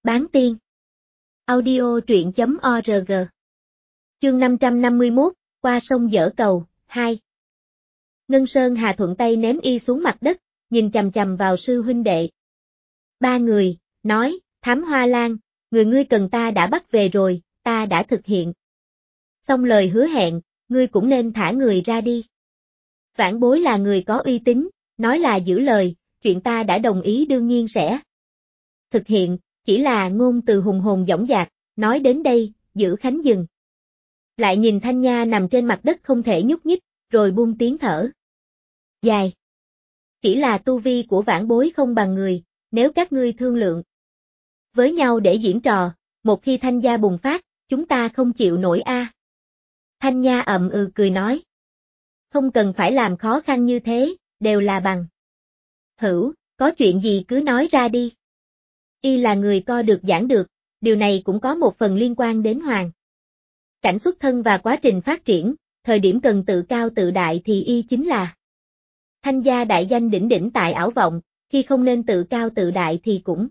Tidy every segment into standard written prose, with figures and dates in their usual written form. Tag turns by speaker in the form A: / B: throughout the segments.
A: Bán tiên. Audio truyện.org. Chương 551, qua sông dỡ cầu, 2. Ngân Sơn Hà thuận tay ném y xuống mặt đất, nhìn chằm chằm vào sư huynh đệ. Ba người, nói, Thám Hoa Lan, người ngươi cần ta đã bắt về rồi, ta đã thực hiện. Xong lời hứa hẹn, ngươi cũng nên thả người ra đi. Vãn Bối là người có uy tín, nói là giữ lời, chuyện ta đã đồng ý đương nhiên sẽ thực hiện, chỉ là ngôn từ hùng hồn dõng dạc, nói đến đây, Giữ Khánh dừng. Lại nhìn Thanh Nha nằm trên mặt đất không thể nhúc nhích, rồi buông tiếng thở dài. Chỉ là tu vi của Vãn Bối không bằng người, nếu các ngươi thương lượng với nhau để diễn trò, một khi Thanh gia bùng phát, chúng ta không chịu nổi a. Thanh Nha ậm ừ cười nói. Không cần phải làm khó khăn như thế, đều là bằng hữu, có chuyện gì cứ nói ra đi. Y là người co được giảng được, điều này cũng có một phần liên quan đến Hoàng cảnh xuất thân và quá trình phát triển, thời điểm cần tự cao tự đại thì Y chính là Thanh gia đại danh đỉnh đỉnh tại Ảo Vọng, khi không nên tự cao tự đại thì cũng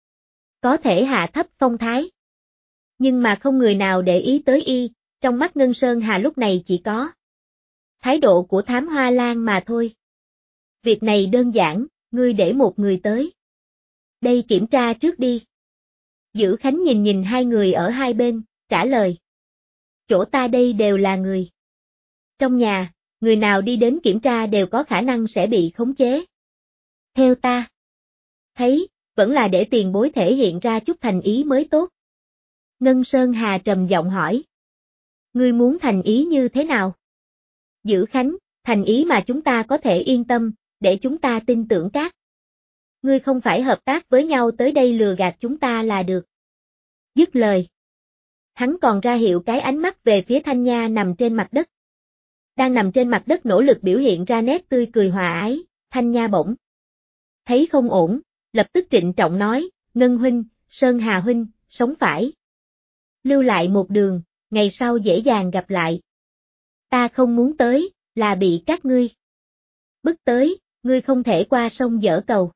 A: có thể hạ thấp phong thái. Nhưng mà không người nào để ý tới Y, trong mắt Ngân Sơn Hà lúc này chỉ có thái độ của Thám Hoa Lan mà thôi. Việc này đơn giản, ngươi để một người tới đây kiểm tra trước đi. Giữ Khánh nhìn nhìn hai người ở hai bên, trả lời. Chỗ ta đây đều là người trong nhà, người nào đi đến kiểm tra đều có khả năng sẽ bị khống chế. Theo ta thấy, vẫn là để tiền bối thể hiện ra chút thành ý mới tốt. Ngân Sơn Hà trầm giọng hỏi. Ngươi muốn thành ý như thế nào? Giữ Khánh, thành ý mà chúng ta có thể yên tâm, để chúng ta tin tưởng các ngươi không phải hợp tác với nhau tới đây lừa gạt chúng ta là được. Dứt lời. Hắn còn ra hiệu cái ánh mắt về phía Thanh Nha nằm trên mặt đất. Đang nằm trên mặt đất nỗ lực biểu hiện ra nét tươi cười hòa ái, Thanh Nha bỗng thấy không ổn, lập tức trịnh trọng nói, Ngân huynh, Sơn Hà huynh, sống phải lưu lại một đường, ngày sau dễ dàng gặp lại. Ta không muốn tới, là bị các ngươi bức tới, ngươi không thể qua sông dỡ cầu.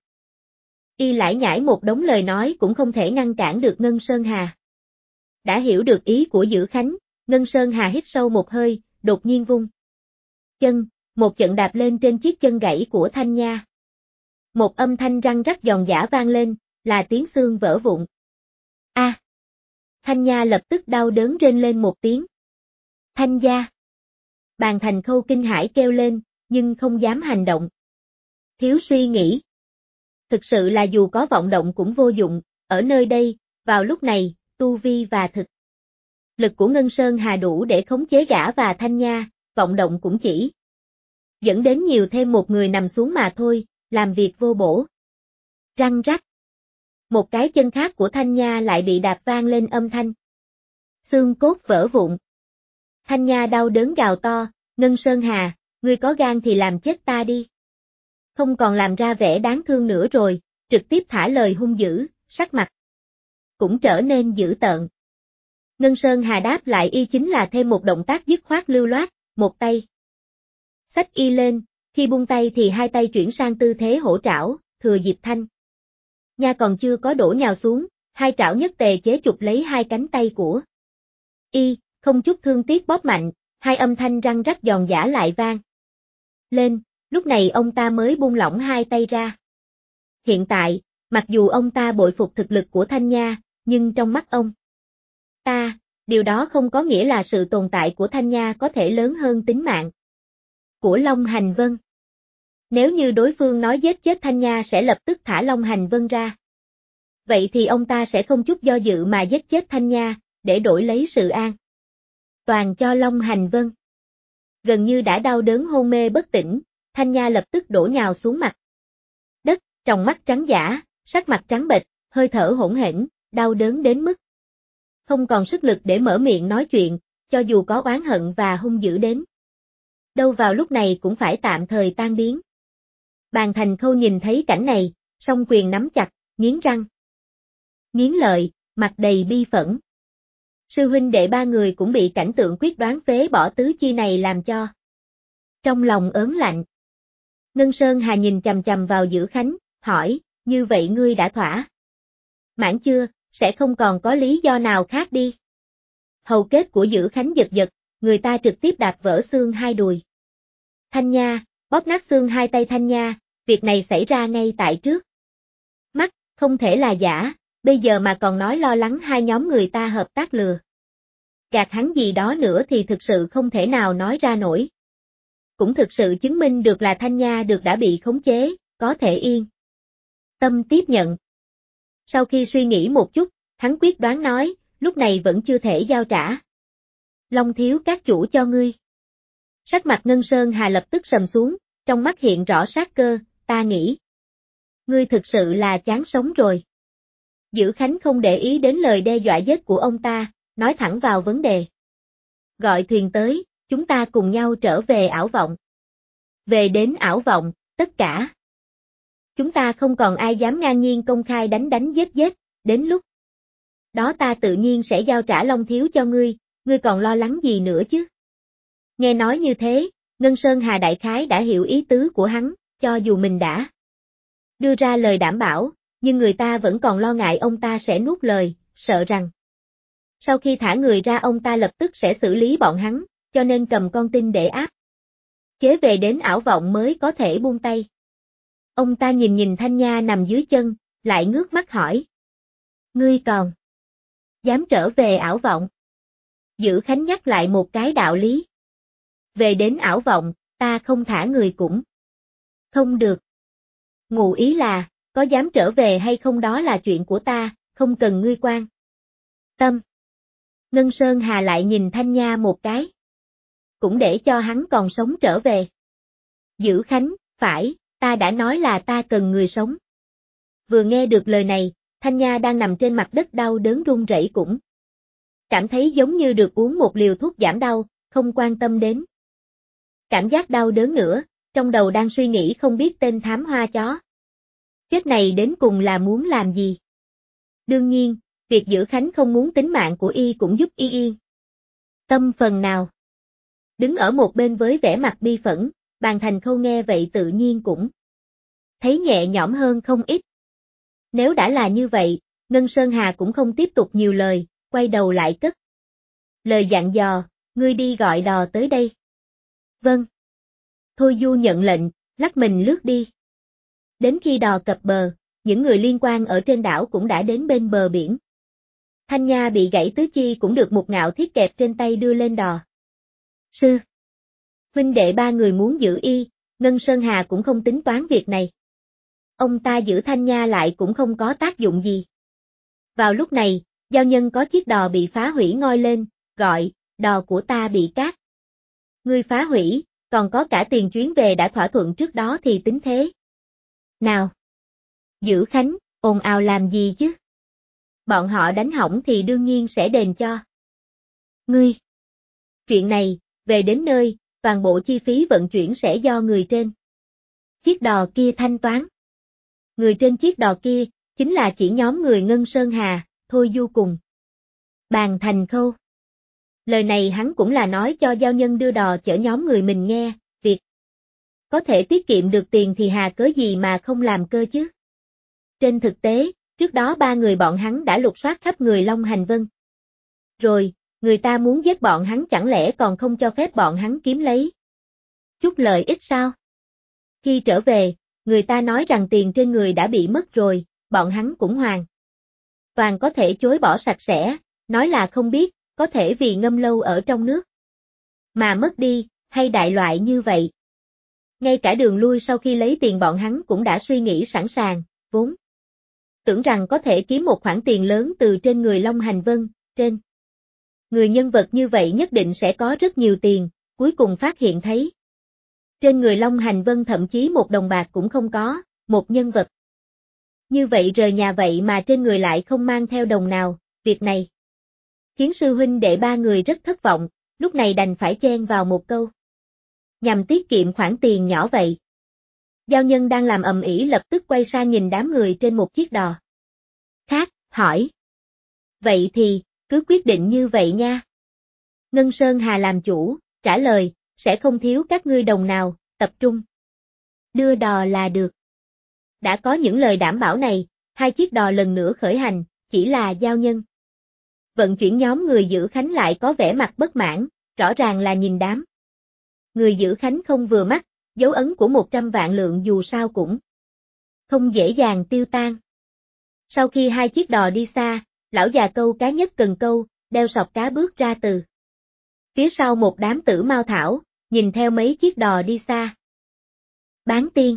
A: Y lải nhải một đống lời nói cũng không thể ngăn cản được Ngân Sơn Hà. Đã hiểu được ý của Giữ Khánh, Ngân Sơn Hà hít sâu một hơi, đột nhiên vung chân, một trận đạp lên trên chiếc chân gãy của Thanh Nha. Một âm thanh răng rắc giòn giã vang lên, là tiếng xương vỡ vụn. A! Thanh Nha lập tức đau đớn rên lên một tiếng. Thanh gia! Bàn Thành Khâu kinh hãi kêu lên, nhưng không dám hành động. Thiếu suy nghĩ. Thực sự là dù có vọng động cũng vô dụng, ở nơi đây, vào lúc này, tu vi và thực lực của Ngân Sơn Hà đủ để khống chế gã và Thanh Nha, vọng động cũng chỉ dẫn đến nhiều thêm một người nằm xuống mà thôi, làm việc vô bổ. Răng rắc. Một cái chân khác của Thanh Nha lại bị đạp vang lên âm thanh xương cốt vỡ vụn. Thanh Nha đau đớn gào to, Ngân Sơn Hà, ngươi có gan thì làm chết ta đi. Không còn làm ra vẻ đáng thương nữa rồi, trực tiếp thả lời hung dữ, sắc mặt cũng trở nên dữ tợn. Ngân Sơn Hà đáp lại Y chính là thêm một động tác dứt khoát lưu loát, một tay xách Y lên, khi buông tay thì hai tay chuyển sang tư thế hổ trảo, thừa dịp Thanh Nha còn chưa có đổ nhào xuống, hai trảo nhất tề chế chụp lấy hai cánh tay của Y, không chút thương tiếc bóp mạnh, hai âm thanh răng rắc giòn giã lại vang lên, lúc này ông ta mới buông lỏng hai tay ra. Hiện tại, mặc dù ông ta bội phục thực lực của Thanh Nha, nhưng trong mắt ông ta, điều đó không có nghĩa là sự tồn tại của Thanh Nha có thể lớn hơn tính mạng của Long Hành Vân. Nếu như đối phương nói giết chết Thanh Nha sẽ lập tức thả Long Hành Vân ra. Vậy thì ông ta sẽ không chút do dự mà giết chết Thanh Nha, để đổi lấy sự an toàn cho Long Hành Vân. Gần như đã đau đớn hôn mê bất tỉnh, Thanh Nha lập tức đổ nhào xuống mặt đất, tròng mắt trắng dã, sắc mặt trắng bệch, hơi thở hỗn hển, đau đớn đến mức không còn sức lực để mở miệng nói chuyện, cho dù có oán hận và hung dữ đến đâu vào lúc này cũng phải tạm thời tan biến. Bàn Thành Khâu nhìn thấy cảnh này, song quyền nắm chặt, nghiến răng nghiến lợi, mặt đầy bi phẫn. Sư huynh đệ ba người cũng bị cảnh tượng quyết đoán phế bỏ tứ chi này làm cho trong lòng ớn lạnh. Ngân Sơn Hà nhìn chằm chằm vào Giữ Khánh, hỏi, như vậy ngươi đã thỏa mãn chưa? sẽ không còn có lý do nào khác đi. Hầu kết của Dữ Khánh giật giật, người ta trực tiếp đạp vỡ xương hai đùi. Thanh Nha, bóp nát xương hai tay Thanh Nha, việc này xảy ra ngay tại trước mắt, không thể là giả, bây giờ mà còn nói lo lắng hai nhóm người ta hợp tác lừa gạt hắn gì đó nữa thì thực sự không thể nào nói ra nổi. Cũng thực sự chứng minh được là Thanh Nha đã bị khống chế, có thể yên tâm tiếp nhận. Sau khi suy nghĩ một chút, hắn quyết đoán nói, lúc này vẫn chưa thể giao trả Long thiếu các chủ cho ngươi. Sắc mặt Ngân Sơn Hà lập tức sầm xuống, trong mắt hiện rõ sát cơ, ta nghĩ ngươi thực sự là chán sống rồi. Dữ Khánh không để ý đến lời đe dọa giết của ông ta, nói thẳng vào vấn đề. Gọi thuyền tới, chúng ta cùng nhau trở về ảo vọng. Về đến ảo vọng, tất cả chúng ta không còn ai dám ngang nhiên công khai đánh giết, đến lúc đó ta tự nhiên sẽ giao trả Long thiếu cho ngươi còn lo lắng gì nữa chứ? Nghe nói như thế, Ngân Sơn Hà đại khái đã hiểu ý tứ của hắn, cho dù mình đã đưa ra lời đảm bảo, nhưng người ta vẫn còn lo ngại ông ta sẽ nuốt lời, sợ rằng sau khi thả người ra ông ta lập tức sẽ xử lý bọn hắn, cho nên cầm con tin để áp chế về đến ảo vọng mới có thể buông tay. Ông ta nhìn Thanh Nha nằm dưới chân, lại ngước mắt hỏi. Ngươi còn dám trở về ảo vọng? Dữ Khánh nhắc lại một cái đạo lý. Về đến ảo vọng, ta không thả người cũng không được. Ngụ ý là, có dám trở về hay không đó là chuyện của ta, không cần ngươi quan tâm. Ngân Sơn Hà lại nhìn Thanh Nha một cái. Cũng để cho hắn còn sống trở về. Dữ Khánh, phải, ta đã nói là ta cần người sống. Vừa nghe được lời này, Thanh Nha đang nằm trên mặt đất đau đớn run rẩy cũng cảm thấy giống như được uống một liều thuốc giảm đau, không quan tâm đến cảm giác đau đớn nữa, trong đầu đang suy nghĩ không biết tên thám hoa chó chết này đến cùng là muốn làm gì. Đương nhiên, việc Dữ Khánh không muốn tính mạng của y cũng giúp y yên tâm phần nào. Đứng ở một bên với vẻ mặt bi phẫn, Bàn Thành Khâu nghe vậy tự nhiên cũng thấy nhẹ nhõm hơn không ít. Nếu đã là như vậy, Ngân Sơn Hà cũng không tiếp tục nhiều lời, quay đầu lại cất lời dặn dò, ngươi đi gọi đò tới đây. Vâng. Thôi Du nhận lệnh, lắc mình lướt đi. Đến khi đò cập bờ, những người liên quan ở trên đảo cũng đã đến bên bờ biển. Thanh Nha bị gãy tứ chi cũng được Mục Ngạo Thiết kẹp trên tay đưa lên đò. Sư huynh đệ ba người muốn giữ y, Ngân Sơn Hà cũng không tính toán việc này. Ông ta giữ Thanh Nha lại cũng không có tác dụng gì. Vào lúc này, giao nhân có chiếc đò bị phá hủy ngoi lên, gọi, đò của ta bị cát. Ngươi phá hủy, còn có cả tiền chuyến về đã thỏa thuận trước đó thì tính thế nào? Dữ Khánh, ồn ào làm gì chứ? Bọn họ đánh hỏng thì đương nhiên sẽ đền cho ngươi. Chuyện này, về đến nơi, toàn bộ chi phí vận chuyển sẽ do người trên chiếc đò kia thanh toán. Người trên chiếc đò kia, chính là chỉ nhóm người Ngân Sơn Hà, Thôi Du cùng Bàn Thành Khâu. Lời này hắn cũng là nói cho giao nhân đưa đò chở nhóm người mình nghe, việc có thể tiết kiệm được tiền thì hà cớ gì mà không làm cơ chứ. Trên thực tế, trước đó ba người bọn hắn đã lục soát khắp người Long Hành Vân. Rồi, người ta muốn giết bọn hắn chẳng lẽ còn không cho phép bọn hắn kiếm lấy chút lợi ích sao? Khi trở về, người ta nói rằng tiền trên người đã bị mất rồi, bọn hắn cũng hoàn toàn có thể chối bỏ sạch sẽ, nói là không biết, có thể vì ngâm lâu ở trong nước mà mất đi, hay đại loại như vậy. Ngay cả đường lui sau khi lấy tiền bọn hắn cũng đã suy nghĩ sẵn sàng, vốn tưởng rằng có thể kiếm một khoản tiền lớn từ trên người Long Hành Vân, trên người nhân vật như vậy nhất định sẽ có rất nhiều tiền, cuối cùng phát hiện thấy trên người Long Hành Vân thậm chí một đồng bạc cũng không có, một nhân vật như vậy rời nhà vậy mà trên người lại không mang theo đồng nào, việc này khiến sư huynh đệ ba người rất thất vọng, lúc này đành phải chen vào một câu. Nhằm tiết kiệm khoản tiền nhỏ vậy. Giao nhân đang làm ầm ĩ lập tức quay sang nhìn đám người trên một chiếc đò khác, hỏi. Vậy thì, cứ quyết định như vậy nha. Ngân Sơn Hà làm chủ, trả lời, sẽ không thiếu các ngươi đồng nào, tập trung đưa đò là được. Đã có những lời đảm bảo này, hai chiếc đò lần nữa khởi hành, chỉ là giao nhân. Vận chuyển nhóm người giữ Khánh lại có vẻ mặt bất mãn, rõ ràng là nhìn đám. Người giữ Khánh không vừa mắt, dấu ấn của 100 vạn lượng dù sao cũng không dễ dàng tiêu tan. Sau khi hai chiếc đò đi xa, lão già câu cá nhất cần câu, đeo sọt cá bước ra từ phía sau một đám tử mao thảo, nhìn theo mấy chiếc đò đi xa. Bán tiên.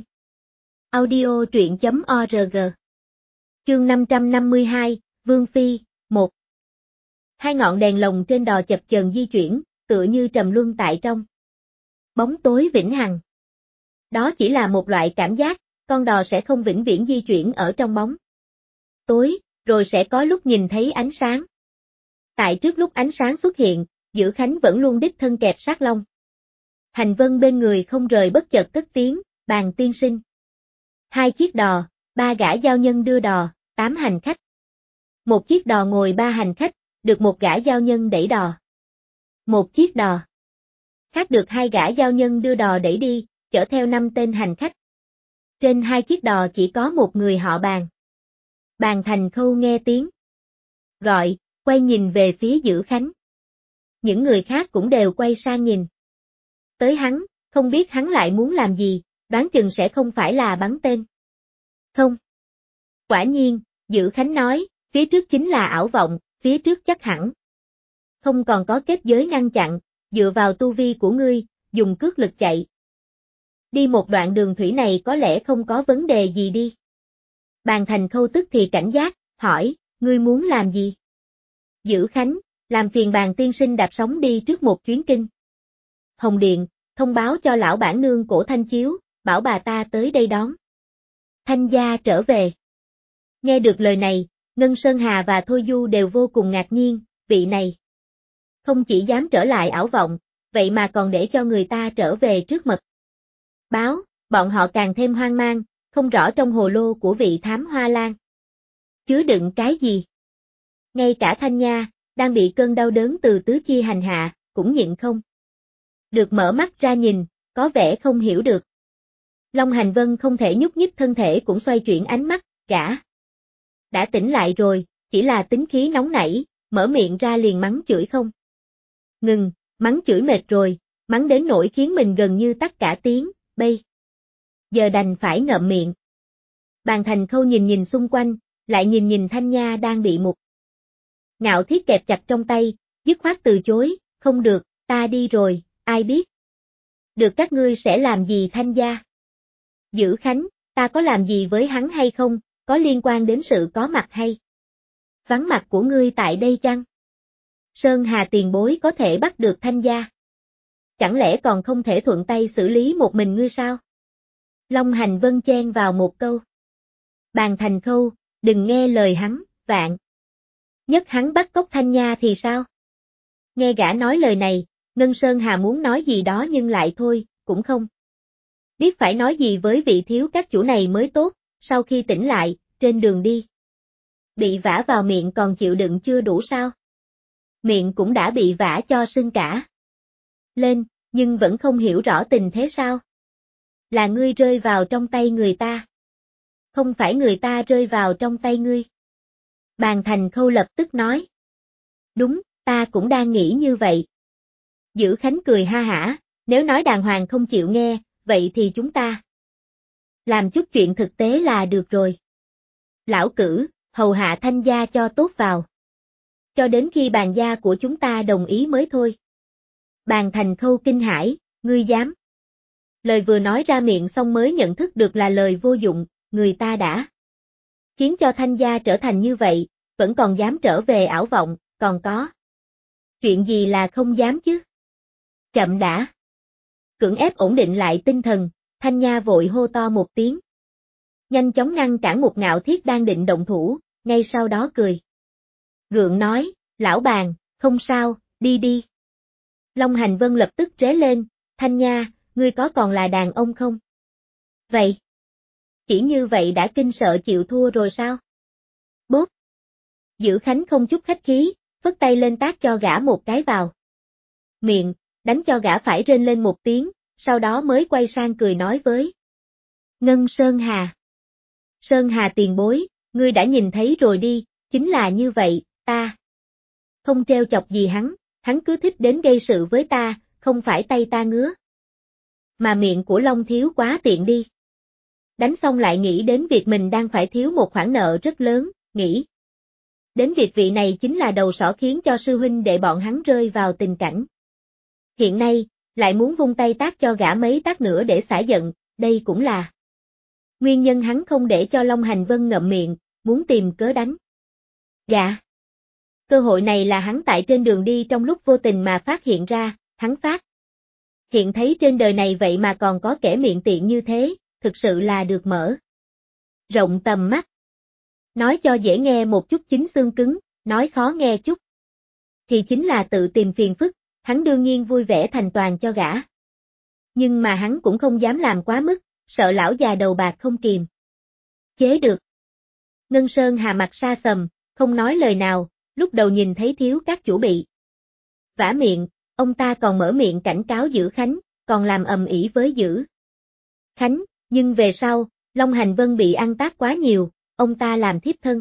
A: Audio truyện.org. Chương 552, Vương Phi, 1. Hai ngọn đèn lồng trên đò chập chờn di chuyển, tựa như trầm luân tại trong bóng tối vĩnh hằng. Đó chỉ là một loại cảm giác, con đò sẽ không vĩnh viễn di chuyển ở trong bóng tối, rồi sẽ có lúc nhìn thấy ánh sáng. Tại trước lúc ánh sáng xuất hiện, Giữ Khánh vẫn luôn đích thân kẹp sát Long Hành Vân bên người không rời, bất chợt cất tiếng, Bàn tiên sinh. Hai chiếc đò, 3 gã giao nhân đưa đò, 8 hành khách. Một chiếc đò ngồi 3 hành khách, được một gã giao nhân đẩy đò. Một chiếc đò khác được 2 gã giao nhân đưa đò đẩy đi, chở theo 5 tên hành khách. Trên hai chiếc đò chỉ có một người họ Bàn. Bàn Thành Khâu nghe tiếng gọi, quay nhìn về phía Giữ Khánh. Những người khác cũng đều quay sang nhìn tới hắn, không biết hắn lại muốn làm gì, đoán chừng sẽ không phải là bắn tên. Không. Quả nhiên, Giữ Khánh nói, phía trước chính là ảo vọng, phía trước chắc hẳn không còn có kết giới ngăn chặn, dựa vào tu vi của ngươi, dùng cước lực chạy. Đi một đoạn đường thủy này có lẽ không có vấn đề gì đi. Bàn Thành Khâu tức thì cảnh giác, hỏi, ngươi muốn làm gì? Giữ Khánh, làm phiền Bàn tiên sinh đạp sóng đi trước một chuyến kinh Hồng Điện, thông báo cho lão bản nương Cổ Thanh Chiếu, bảo bà ta tới đây đón Thanh gia trở về. Nghe được lời này, Ngân Sơn Hà và Thôi Du đều vô cùng ngạc nhiên, vị này không chỉ dám trở lại ảo vọng, vậy mà còn để cho người ta trở về trước mật báo, bọn họ càng thêm hoang mang, không rõ trong hồ lô của vị thám hoa lan chứa đựng cái gì. Ngay cả Thanh Nha, đang bị cơn đau đớn từ tứ chi hành hạ, cũng nhịn không được mở mắt ra nhìn, có vẻ không hiểu được. Long Hành Vân không thể nhúc nhích thân thể cũng xoay chuyển ánh mắt, gã đã tỉnh lại rồi, chỉ là tính khí nóng nảy, mở miệng ra liền mắng chửi không ngừng, mắng chửi mệt rồi, mắng đến nỗi khiến mình gần như tắt cả tiếng, bây giờ đành phải ngậm miệng. Bàn Thành Khâu nhìn nhìn xung quanh, lại nhìn nhìn Thanh Nha đang bị một ngạo thiết kẹp chặt trong tay, dứt khoát từ chối, không được, ta đi rồi, ai biết được các ngươi sẽ làm gì Thanh gia. Giữ Khánh, ta có làm gì với hắn hay không, có liên quan đến sự có mặt hay vắng mặt của ngươi tại đây chăng? Sơn Hà tiền bối có thể bắt được Thanh gia. Chẳng lẽ còn không thể thuận tay xử lý một mình ngươi sao? Long Hành Vân chen vào một câu. Bàn Thành Khâu, đừng nghe lời hắn, vạn nhất hắn bắt cóc Thanh Nha thì sao? Nghe gã nói lời này, Ngân Sơn Hà muốn nói gì đó nhưng lại thôi, cũng không biết phải nói gì với vị thiếu các chủ này mới tốt, sau khi tỉnh lại, trên đường đi bị vả vào miệng còn chịu đựng chưa đủ sao? Miệng cũng đã bị vả cho sưng cả lên, nhưng vẫn không hiểu rõ tình thế sao? Là ngươi rơi vào trong tay người ta. Không phải người ta rơi vào trong tay ngươi. Bàn Thành Khâu lập tức nói. Đúng, ta cũng đang nghĩ như vậy. Giữ Khánh cười ha hả, nếu nói đàng hoàng không chịu nghe, vậy thì chúng ta làm chút chuyện thực tế là được rồi. Lão Cử, hầu hạ Thanh gia cho tốt vào. Cho đến khi bàn gia của chúng ta đồng ý mới thôi. Bàn Thành Khâu kinh hãi, ngươi dám. Lời vừa nói ra miệng xong mới nhận thức được là lời vô dụng, người ta đã khiến cho Thanh gia trở thành như vậy, vẫn còn dám trở về ảo vọng, còn có chuyện gì là không dám chứ? Chậm đã. Cưỡng ép ổn định lại tinh thần, Thanh Nha vội hô to một tiếng. Nhanh chóng ngăn cản một ngạo thiết đang định động thủ, ngay sau đó cười gượng nói, lão Bàn, không sao, đi đi. Long Hành Vân lập tức ré lên, Thanh Nha, ngươi có còn là đàn ông không? Vậy? Chỉ như vậy đã kinh sợ chịu thua rồi sao? Bốp. Giữ Khánh không chút khách khí, phất tay lên tát cho gã một cái vào miệng, đánh cho gã phải rên lên một tiếng, sau đó mới quay sang cười nói với Ngân Sơn Hà. Sơn Hà tiền bối, ngươi đã nhìn thấy rồi đi, Chính là như vậy, ta không trêu chọc gì hắn cứ thích đến gây sự với ta, không phải tay ta ngứa. Mà miệng của Long Thiếu quá tiện đi. Đánh xong lại nghĩ đến việc mình đang phải thiếu một khoản nợ rất lớn, nghĩ đến việc vị này chính là đầu sỏ khiến cho sư huynh đệ bọn hắn rơi vào tình cảnh. Hiện nay, lại muốn vung tay tát cho gã mấy tát nữa để xả giận, đây cũng là nguyên nhân hắn không để cho Long Hành Vân ngậm miệng, muốn tìm cớ đánh gã. Cơ hội này là hắn tại trên đường đi trong lúc vô tình mà phát hiện ra, hắn phát hiện thấy trên đời này vậy mà còn có kẻ miệng tiện như thế, thực sự là được mở rộng tầm mắt. Nói cho dễ nghe một chút chính xương cứng, nói khó nghe chút thì chính là tự tìm phiền phức, hắn đương nhiên vui vẻ thành toàn cho gã. Nhưng mà hắn cũng không dám làm quá mức, sợ lão già đầu bạc không kìm chế được. Ngân Sơn Hà mặt sa sầm, không nói lời nào, lúc đầu nhìn thấy Thiếu Các chủ bị vả miệng, ông ta còn mở miệng cảnh cáo Dữ Khánh, còn làm ầm ĩ với Dữ Khánh, nhưng về sau, Long Hành Vân bị ăn tát quá nhiều, ông ta làm thiếp thân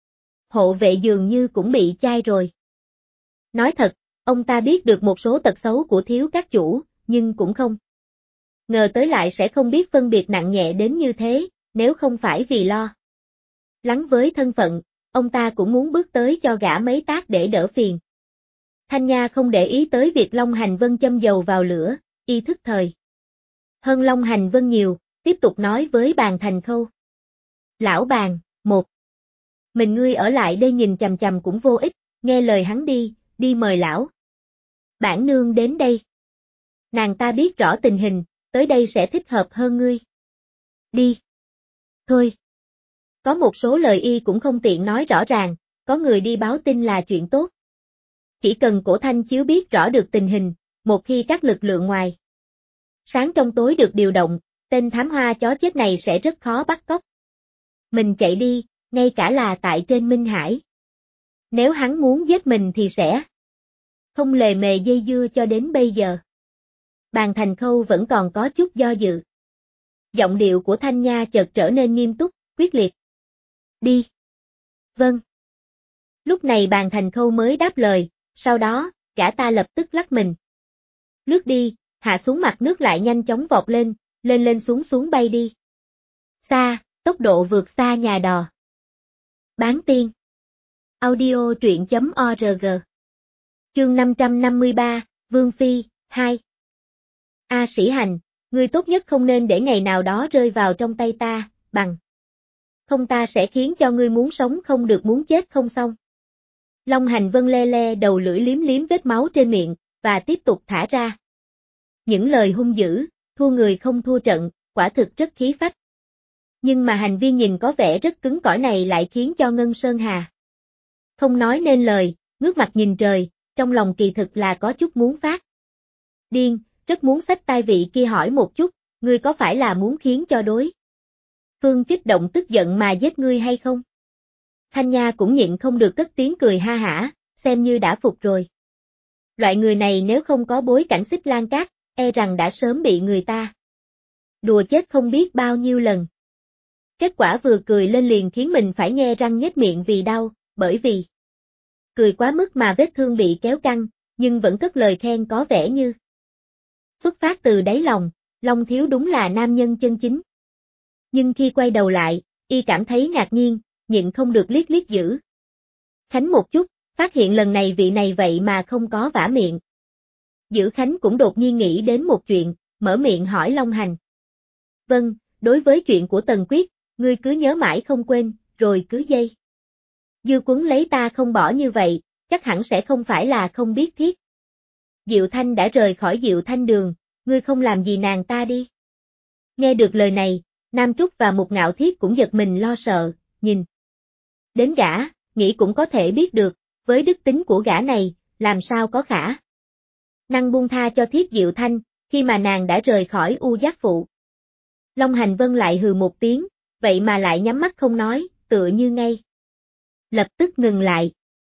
A: hộ vệ dường như cũng bị chai rồi. Nói thật, ông ta biết được một số tật xấu của Thiếu Các chủ, nhưng cũng không ngờ tới lại sẽ không biết phân biệt nặng nhẹ đến như thế, nếu không phải vì lo lắng với thân phận, ông ta cũng muốn bước tới cho gã mấy tát để đỡ phiền. Thanh Nha không để ý tới việc Long Hành Vân châm dầu vào lửa, y thức thời hơn Long Hành Vân nhiều, tiếp tục nói với Bàn Thành Khâu. Lão Bàn, một mình ngươi ở lại đây nhìn chằm chằm cũng vô ích, nghe lời hắn đi mời lão bản nương đến đây. Nàng ta biết rõ tình hình, tới đây sẽ thích hợp hơn ngươi. Đi. Thôi. Có một số lời y cũng không tiện nói rõ ràng, có người đi báo tin là chuyện tốt. Chỉ cần Cổ Thanh Chiếu biết rõ được tình hình, một khi các lực lượng ngoài sáng trong tối được điều động, tên thám hoa chó chết này sẽ rất khó bắt cóc. Mình chạy đi, ngay cả là tại trên Minh Hải. Nếu hắn muốn giết mình thì sẽ không lề mề dây dưa cho đến bây giờ. Bàn Thành Khâu vẫn còn có chút do dự. Giọng điệu của Thanh Nha chợt trở nên nghiêm túc, quyết liệt. Đi. Vâng. Lúc này Bàn Thành Khâu mới đáp lời, sau đó, gã ta lập tức lắc mình. Lướt đi, hạ xuống mặt nước lại nhanh chóng vọt lên, lên xuống bay đi. Xa, tốc độ vượt xa nhà đò. Bán tiên. Audio truyện.org. Chương 553, Vương Phi, 2. A Sĩ Hành, ngươi tốt nhất không nên để ngày nào đó rơi vào trong tay ta, bằng không ta sẽ khiến cho ngươi muốn sống không được muốn chết không xong. Long Hành Vân le le đầu lưỡi liếm vết máu trên miệng, và tiếp tục thả ra những lời hung dữ, thua người không thua trận, quả thực rất khí phách. Nhưng mà hành vi nhìn có vẻ rất cứng cỏi này lại khiến cho Ngân Sơn Hà không nói nên lời, ngước mặt nhìn trời, trong lòng kỳ thực là có chút muốn phát điên, rất muốn xách tai vị kia hỏi một chút, ngươi có phải là muốn khiến cho đối phương kích động tức giận mà giết ngươi hay không? Thanh Nha cũng nhịn không được cất tiếng cười ha hả, xem như đã phục rồi. Loại người này nếu không có bối cảnh Xích Lan Cát, e rằng đã sớm bị người ta đùa chết không biết bao nhiêu lần. Kết quả vừa cười lên liền khiến mình phải nhe răng nhếch miệng vì đau, bởi vì cười quá mức mà vết thương bị kéo căng, nhưng vẫn cất lời khen có vẻ như xuất phát từ đáy lòng, Long Thiếu đúng là nam nhân chân chính. Nhưng khi quay đầu lại, y cảm thấy ngạc nhiên, nhịn không được liếc Dữ Khánh một chút, phát hiện lần này vị này vậy mà không có vả miệng. Dữ Khánh cũng đột nhiên nghĩ đến một chuyện, mở miệng hỏi Long Hành. Vâng, đối với chuyện của Tần Quyết, ngươi cứ nhớ mãi không quên, rồi cứ dây dưa quấn lấy ta không bỏ như vậy, chắc hẳn sẽ không phải là không biết thiết. Diệu Thanh đã rời khỏi Diệu Thanh đường, ngươi không làm gì nàng ta đi. Nghe được lời này, Nam Trúc và Mục Ngạo Thiết cũng giật mình lo sợ, nhìn đến gã, nghĩ cũng có thể biết được, với đức tính của gã này, làm sao có khả năng buông tha cho Thiết Diệu Thanh, khi mà nàng đã rời khỏi U Giác Phụ. Long Hành Vân lại hừ một tiếng, vậy mà lại nhắm mắt không nói, tựa như ngay lập tức ngừng lại.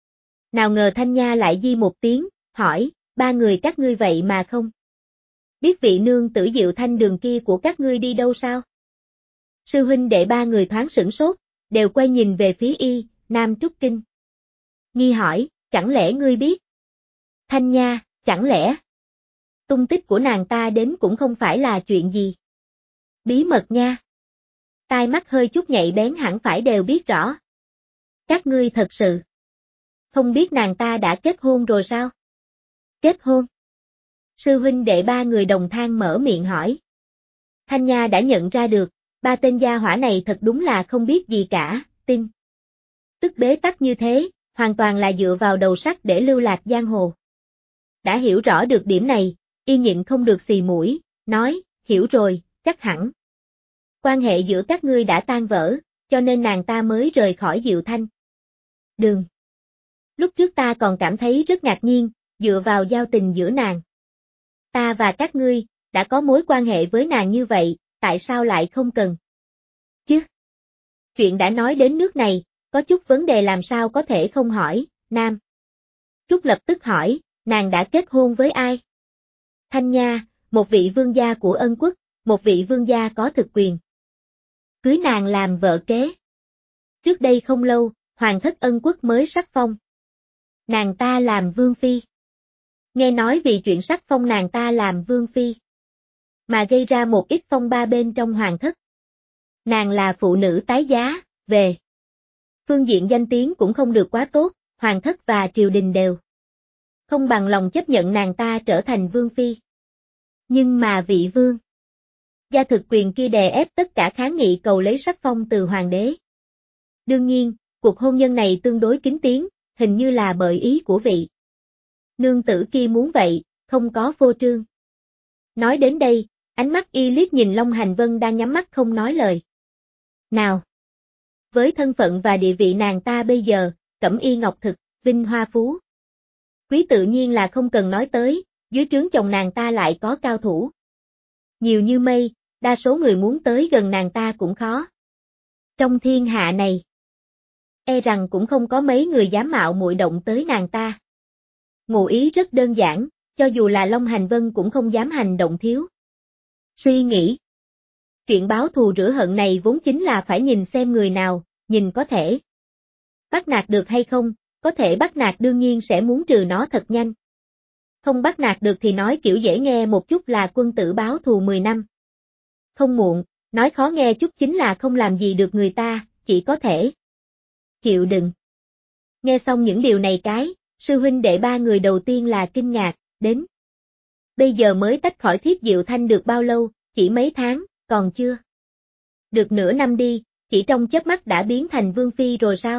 A: Nào ngờ Thanh Nha lại di một tiếng, hỏi, ba người các ngươi vậy mà không biết vị nương tử Diệu Thanh đường kia của các ngươi đi đâu sao? Sư huynh đệ ba người thoáng sửng sốt, đều quay nhìn về phía y, Nam Trúc Kinh. Nghi hỏi, chẳng lẽ ngươi biết? Thanh Nha, chẳng lẽ? Tung tích của nàng ta đến cũng không phải là chuyện gì. Bí mật nha. Tai mắt hơi chút nhạy bén hẳn phải đều biết rõ. Các ngươi thật sự không biết nàng ta đã kết hôn rồi sao? Kết hôn? Sư huynh đệ ba người đồng thang mở miệng hỏi. Thanh Nha đã nhận ra được, ba tên gia hỏa này thật đúng là không biết gì cả, tin tức bế tắc như thế, hoàn toàn là dựa vào đầu sắt để lưu lạc giang hồ. Đã hiểu rõ được điểm này, y nhịn không được xì mũi, nói, hiểu rồi, chắc hẳn quan hệ giữa các ngươi đã tan vỡ, cho nên nàng ta mới rời khỏi Diệu Thanh. Đừng. Lúc trước ta còn cảm thấy rất ngạc nhiên, dựa vào giao tình giữa nàng ta và các ngươi, đã có mối quan hệ với nàng như vậy, tại sao lại không cần? Chứ? Chuyện đã nói đến nước này, có chút vấn đề làm sao có thể không hỏi, Nam Trúc lập tức hỏi, nàng đã kết hôn với ai? Thanh Nha, một vị vương gia của Ân Quốc, một vị vương gia có thực quyền. Cưới nàng làm vợ kế. Trước đây không lâu, Hoàng thất Ân Quốc mới sắc phong nàng ta làm vương phi. Nghe nói vì chuyện sắc phong nàng ta làm vương phi mà gây ra một ít phong ba bên trong hoàng thất. Nàng là phụ nữ tái giá, về phương diện danh tiếng cũng không được quá tốt, hoàng thất và triều đình đều không bằng lòng chấp nhận nàng ta trở thành vương phi. Nhưng mà vị vương gia thực quyền kia đè ép tất cả kháng nghị cầu lấy sắc phong từ hoàng đế. Đương nhiên, cuộc hôn nhân này tương đối kín tiếng, hình như là bởi ý của vị nương tử kia muốn vậy, không có phô trương. Nói đến đây, ánh mắt y liếc nhìn Long Hành Vân đang nhắm mắt không nói lời. Nào! Với thân phận và địa vị nàng ta bây giờ, cẩm y ngọc thực, vinh hoa phú quý tự nhiên là không cần nói tới, dưới trướng chồng nàng ta lại có cao thủ nhiều như mây, đa số người muốn tới gần nàng ta cũng khó. Trong thiên hạ này, e rằng cũng không có mấy người dám mạo muội động tới nàng ta. Ngụ ý rất đơn giản, cho dù là Long Hành Vân cũng không dám hành động thiếu suy nghĩ. Chuyện báo thù rửa hận này vốn chính là phải nhìn xem người nào, nhìn có thể bắt nạt được hay không, có thể bắt nạt đương nhiên sẽ muốn trừ nó thật nhanh. Không bắt nạt được thì nói kiểu dễ nghe một chút là quân tử báo thù 10 năm. Không muộn, nói khó nghe chút chính là không làm gì được người ta, chỉ có thể chịu đựng. Nghe xong những điều này sư huynh đệ ba người đầu tiên là kinh ngạc, đến bây giờ mới tách khỏi Thiết Diệu Thanh được bao lâu, chỉ mấy tháng, còn chưa được nửa năm đi, chỉ trong chớp mắt đã biến thành vương phi rồi sao?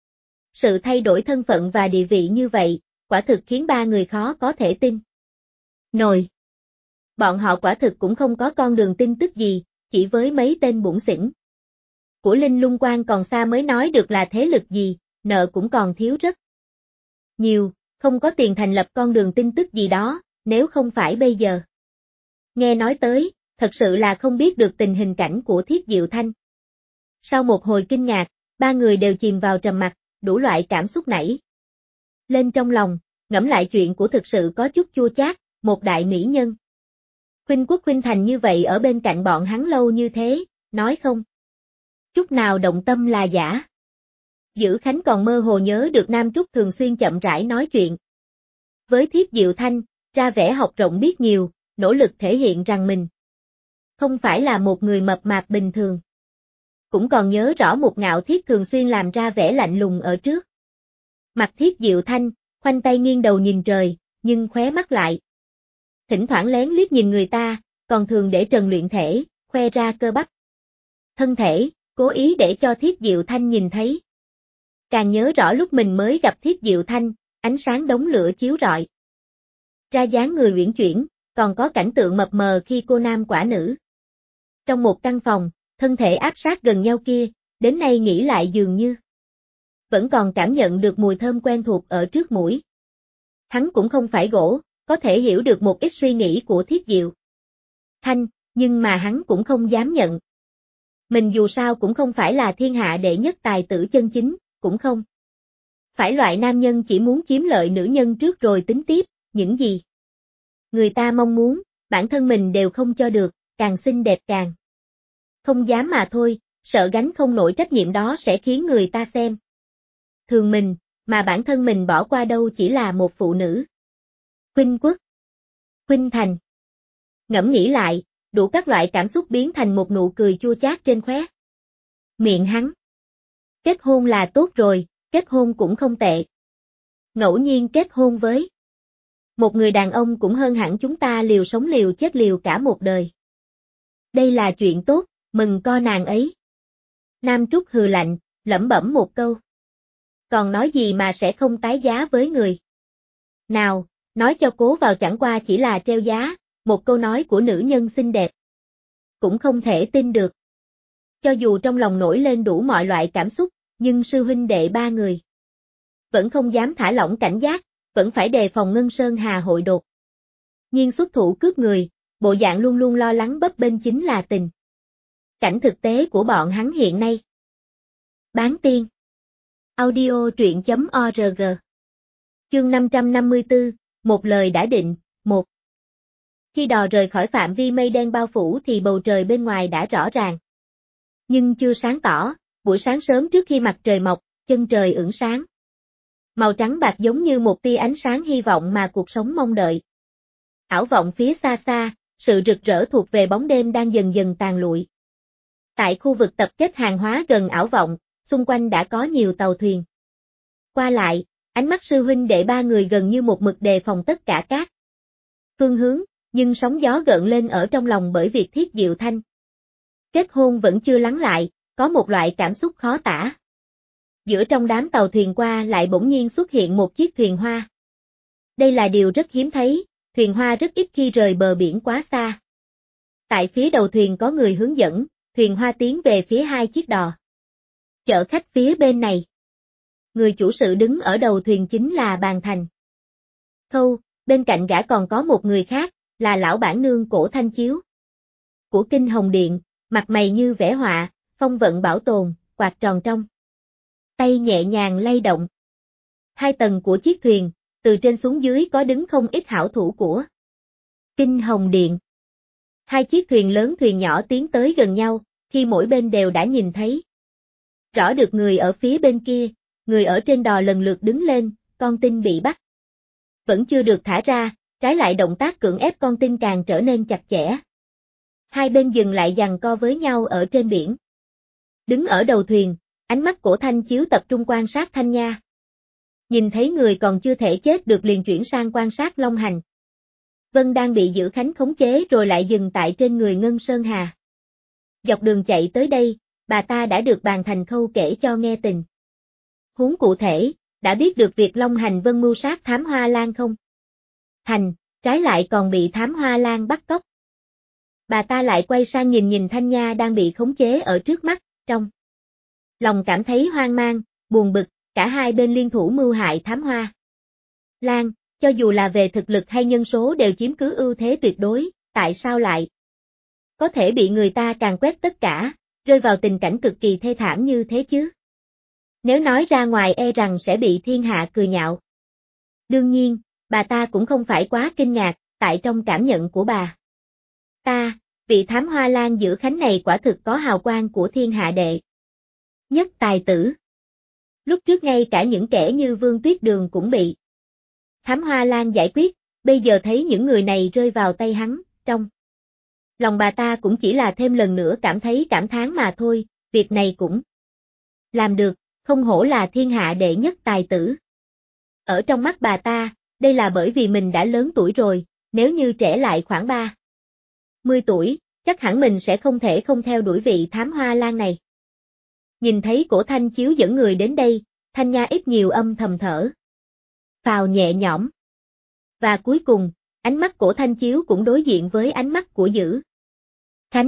A: Sự thay đổi thân phận và địa vị như vậy, quả thực khiến ba người khó có thể tin nổi. Bọn họ quả thực cũng không có con đường tin tức gì, chỉ với mấy tên bủn xỉn của Linh Lung Quan còn xa mới nói được là thế lực gì, nợ cũng còn thiếu rất nhiều, không có tiền thành lập con đường tin tức gì đó, nếu không phải bây giờ. Nghe nói tới, thật sự là không biết được tình hình cảnh của Thiết Diệu Thanh. Sau một hồi kinh ngạc, ba người đều chìm vào trầm mặc, đủ loại cảm xúc nảy lên trong lòng, ngẫm lại chuyện của thực sự có chút chua chát, một đại mỹ nhân khuynh quốc khuynh thành như vậy ở bên cạnh bọn hắn lâu như thế, nói không chút nào động tâm là giả. Dữ Khánh còn mơ hồ nhớ được Nam Trúc thường xuyên chậm rãi nói chuyện với Thiết Diệu Thanh, ra vẻ học rộng biết nhiều, nỗ lực thể hiện rằng mình không phải là một người mập mạp bình thường. Cũng còn nhớ rõ một Ngạo Thiết thường xuyên làm ra vẻ lạnh lùng ở trước mặt Thiết Diệu Thanh, khoanh tay nghiêng đầu nhìn trời, nhưng khóe mắt lại thỉnh thoảng lén liếc nhìn người ta, còn thường để trần luyện thể, khoe ra cơ bắp thân thể, cố ý để cho Thiết Diệu Thanh nhìn thấy. Càng nhớ rõ lúc mình mới gặp Thiết Diệu Thanh, ánh sáng đống lửa chiếu rọi ra dáng người uyển chuyển, còn có cảnh tượng mập mờ khi cô nam quả nữ trong một căn phòng, thân thể áp sát gần nhau kia, đến nay nghĩ lại dường như vẫn còn cảm nhận được mùi thơm quen thuộc ở trước mũi. Hắn cũng không phải gỗ, có thể hiểu được một ít suy nghĩ của Thiết Diệu Thanh, nhưng mà hắn cũng không dám nhận. Mình dù sao cũng không phải là thiên hạ đệ nhất tài tử chân chính, cũng không phải loại nam nhân chỉ muốn chiếm lợi nữ nhân trước rồi tính tiếp, những gì người ta mong muốn, bản thân mình đều không cho được, càng xinh đẹp càng không dám mà thôi, sợ gánh không nổi trách nhiệm đó sẽ khiến người ta xem thường mình, mà bản thân mình bỏ qua đâu chỉ là một phụ nữ. Khuynh Quốc, Khuynh Thành. Ngẫm nghĩ lại, đủ các loại cảm xúc biến thành một nụ cười chua chát trên khóe miệng hắn. Kết hôn là tốt rồi, kết hôn cũng không tệ. Ngẫu nhiên kết hôn với một người đàn ông cũng hơn hẳn chúng ta liều sống liều chết liều cả một đời. Đây là chuyện tốt, mừng co nàng ấy. Nam Trúc hừ lạnh, lẩm bẩm một câu. Còn nói gì mà sẽ không tái giá với người. Nào, nói cho cố vào chẳng qua chỉ là treo giá, một câu nói của nữ nhân xinh đẹp. Cũng không thể tin được. Cho dù trong lòng nổi lên đủ mọi loại cảm xúc, nhưng sư huynh đệ ba người vẫn không dám thả lỏng cảnh giác, vẫn phải đề phòng Ngân Sơn Hà hội đột nhiên xuất thủ cướp người, bộ dạng luôn luôn lo lắng bấp bênh chính là tình cảnh thực tế của bọn hắn hiện nay. Bán tiên. Audio truyện.org. Chương 554, một lời đã định, 1. Khi đò rời khỏi phạm vi mây đen bao phủ thì bầu trời bên ngoài đã rõ ràng. Nhưng chưa sáng tỏ, buổi sáng sớm trước khi mặt trời mọc, chân trời ửng sáng. Màu trắng bạc giống như một tia ánh sáng hy vọng mà cuộc sống mong đợi. Ảo vọng phía xa xa, sự rực rỡ thuộc về bóng đêm đang dần dần tàn lụi. Tại khu vực tập kết hàng hóa gần ảo vọng, xung quanh đã có nhiều tàu thuyền. Qua lại, ánh mắt sư huynh đệ ba người gần như một mực đề phòng tất cả các phương hướng, nhưng sóng gió gợn lên ở trong lòng bởi việc Thiết Diệu Thanh kết hôn vẫn chưa lắng lại, có một loại cảm xúc khó tả. Giữa trong đám tàu thuyền qua lại bỗng nhiên xuất hiện một chiếc thuyền hoa. Đây là điều rất hiếm thấy, thuyền hoa rất ít khi rời bờ biển quá xa. Tại phía đầu thuyền có người hướng dẫn, thuyền hoa tiến về phía hai chiếc đò chở khách phía bên này. Người chủ sự đứng ở đầu thuyền chính là Bàn Thành Khâu, bên cạnh gã còn có một người khác, là lão bản nương Cổ Thanh Chiếu của Kinh Hồng Điện, mặt mày như vẽ họa, phong vận bảo tồn, quạt tròn trong tay nhẹ nhàng lay động. Hai tầng của chiếc thuyền, từ trên xuống dưới có đứng không ít hảo thủ của Kinh Hồng Điện. Hai chiếc thuyền lớn thuyền nhỏ tiến tới gần nhau, khi mỗi bên đều đã nhìn thấy rõ được người ở phía bên kia, người ở trên đò lần lượt đứng lên, con tin bị bắt vẫn chưa được thả ra, trái lại động tác cưỡng ép con tin càng trở nên chặt chẽ. Hai bên dừng lại giằng co với nhau ở trên biển. Đứng ở đầu thuyền, ánh mắt Cổ Thanh Chiếu tập trung quan sát Thanh Nha. Nhìn thấy người còn chưa thể chết được liền chuyển sang quan sát Long Hành Vân đang bị Dữ Khánh khống chế rồi lại dừng tại trên người Ngân Sơn Hà. Dọc đường chạy tới đây, bà ta đã được Bàn Thành Khâu kể cho nghe tình huống cụ thể, đã biết được việc Long Hành Vân mưu sát Thám Hoa Lan không thành, trái lại còn bị Thám Hoa Lan bắt cóc. Bà ta lại quay sang nhìn nhìn Thanh Nha đang bị khống chế ở trước mắt, trong lòng cảm thấy hoang mang, buồn bực, cả hai bên liên thủ mưu hại Thám Hoa Lan, cho dù là về thực lực hay nhân số đều chiếm cứ ưu thế tuyệt đối, tại sao lại có thể bị người ta càn quét tất cả, rơi vào tình cảnh cực kỳ thê thảm như thế chứ? Nếu nói ra ngoài e rằng sẽ bị thiên hạ cười nhạo. Đương nhiên, bà ta cũng không phải quá kinh ngạc, tại trong cảm nhận của bà ta, vị Thám Hoa Lan Dữ Khánh này quả thực có hào quang của thiên hạ đệ nhất tài tử. Lúc trước ngay cả những kẻ như Vương Tuyết Đường cũng bị Thám Hoa Lan giải quyết, bây giờ thấy những người này rơi vào tay hắn, trong lòng bà ta cũng chỉ là thêm lần nữa cảm thấy cảm thán mà thôi, việc này cũng làm được, không hổ là thiên hạ đệ nhất tài tử. Ở trong mắt bà ta, đây là bởi vì mình đã lớn tuổi rồi, nếu như trẻ lại khoảng 30 tuổi, chắc hẳn mình sẽ không thể không theo đuổi vị Thám Hoa Lan này. Nhìn thấy Cổ Thanh Chiếu dẫn người đến đây, Thanh Nha ít nhiều âm thầm thở phào nhẹ nhõm. Và cuối cùng, ánh mắt Cổ Thanh Chiếu cũng đối diện với ánh mắt của Dữ Khánh.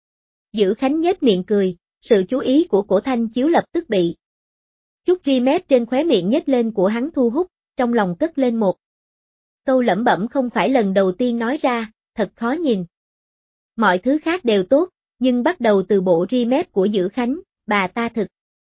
A: Dữ Khánh nhếch miệng cười, sự chú ý của Cổ Thanh Chiếu lập tức bị chút ri mép trên khóe miệng nhếch lên của hắn thu hút, trong lòng cất lên một câu lẩm bẩm không phải lần đầu tiên nói ra, thật khó nhìn. Mọi thứ khác đều tốt, nhưng bắt đầu từ bộ ri mép của Dữ Khánh, bà ta thực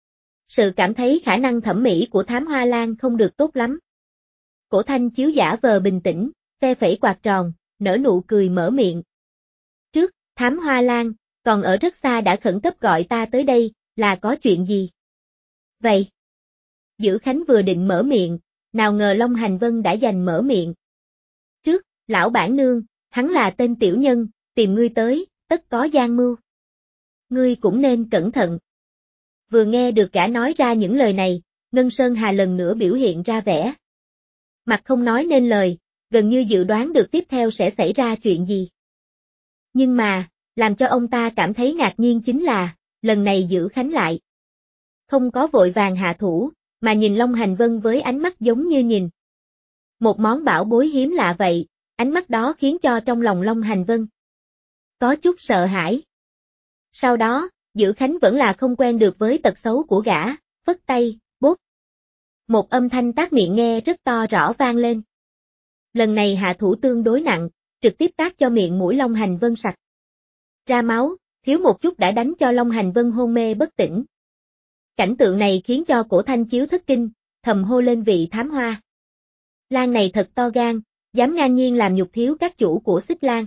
A: sự cảm thấy khả năng thẩm mỹ của Thám Hoa Lan không được tốt lắm. Cổ Thanh Chiếu giả vờ bình tĩnh, phe phẩy quạt tròn, nở nụ cười mở miệng. Trước, Thám Hoa Lan, còn ở rất xa đã khẩn cấp gọi ta tới đây, là có chuyện gì? Vậy, Dữ Khánh vừa định mở miệng, nào ngờ Long Hành Vân đã giành mở miệng. Trước, lão bản nương, hắn là tên tiểu nhân, tìm ngươi tới, tất có gian mưu. Ngươi cũng nên cẩn thận. Vừa nghe được gã nói ra những lời này, Ngân Sơn Hà lần nữa biểu hiện ra vẻ mặt không nói nên lời, gần như dự đoán được tiếp theo sẽ xảy ra chuyện gì. Nhưng mà, làm cho ông ta cảm thấy ngạc nhiên chính là, lần này Dữ Khánh lại không có vội vàng hạ thủ, mà nhìn Long Hành Vân với ánh mắt giống như nhìn một món bảo bối hiếm lạ vậy, ánh mắt đó khiến cho trong lòng Long Hành Vân có chút sợ hãi. Sau đó, Dữ Khánh vẫn là không quen được với tật xấu của gã, phất tay, bốp. Một âm thanh tát miệng nghe rất to rõ vang lên. Lần này hạ thủ tương đối nặng, trực tiếp tát cho miệng mũi Long Hành Vân sặc ra máu, thiếu một chút đã đánh cho Long Hành Vân hôn mê bất tỉnh. Cảnh tượng này khiến cho Cổ Thanh Chiếu thất kinh, thầm hô lên vị thám hoa Lan này thật to gan, dám ngang nhiên làm nhục thiếu các chủ của Xích Lan.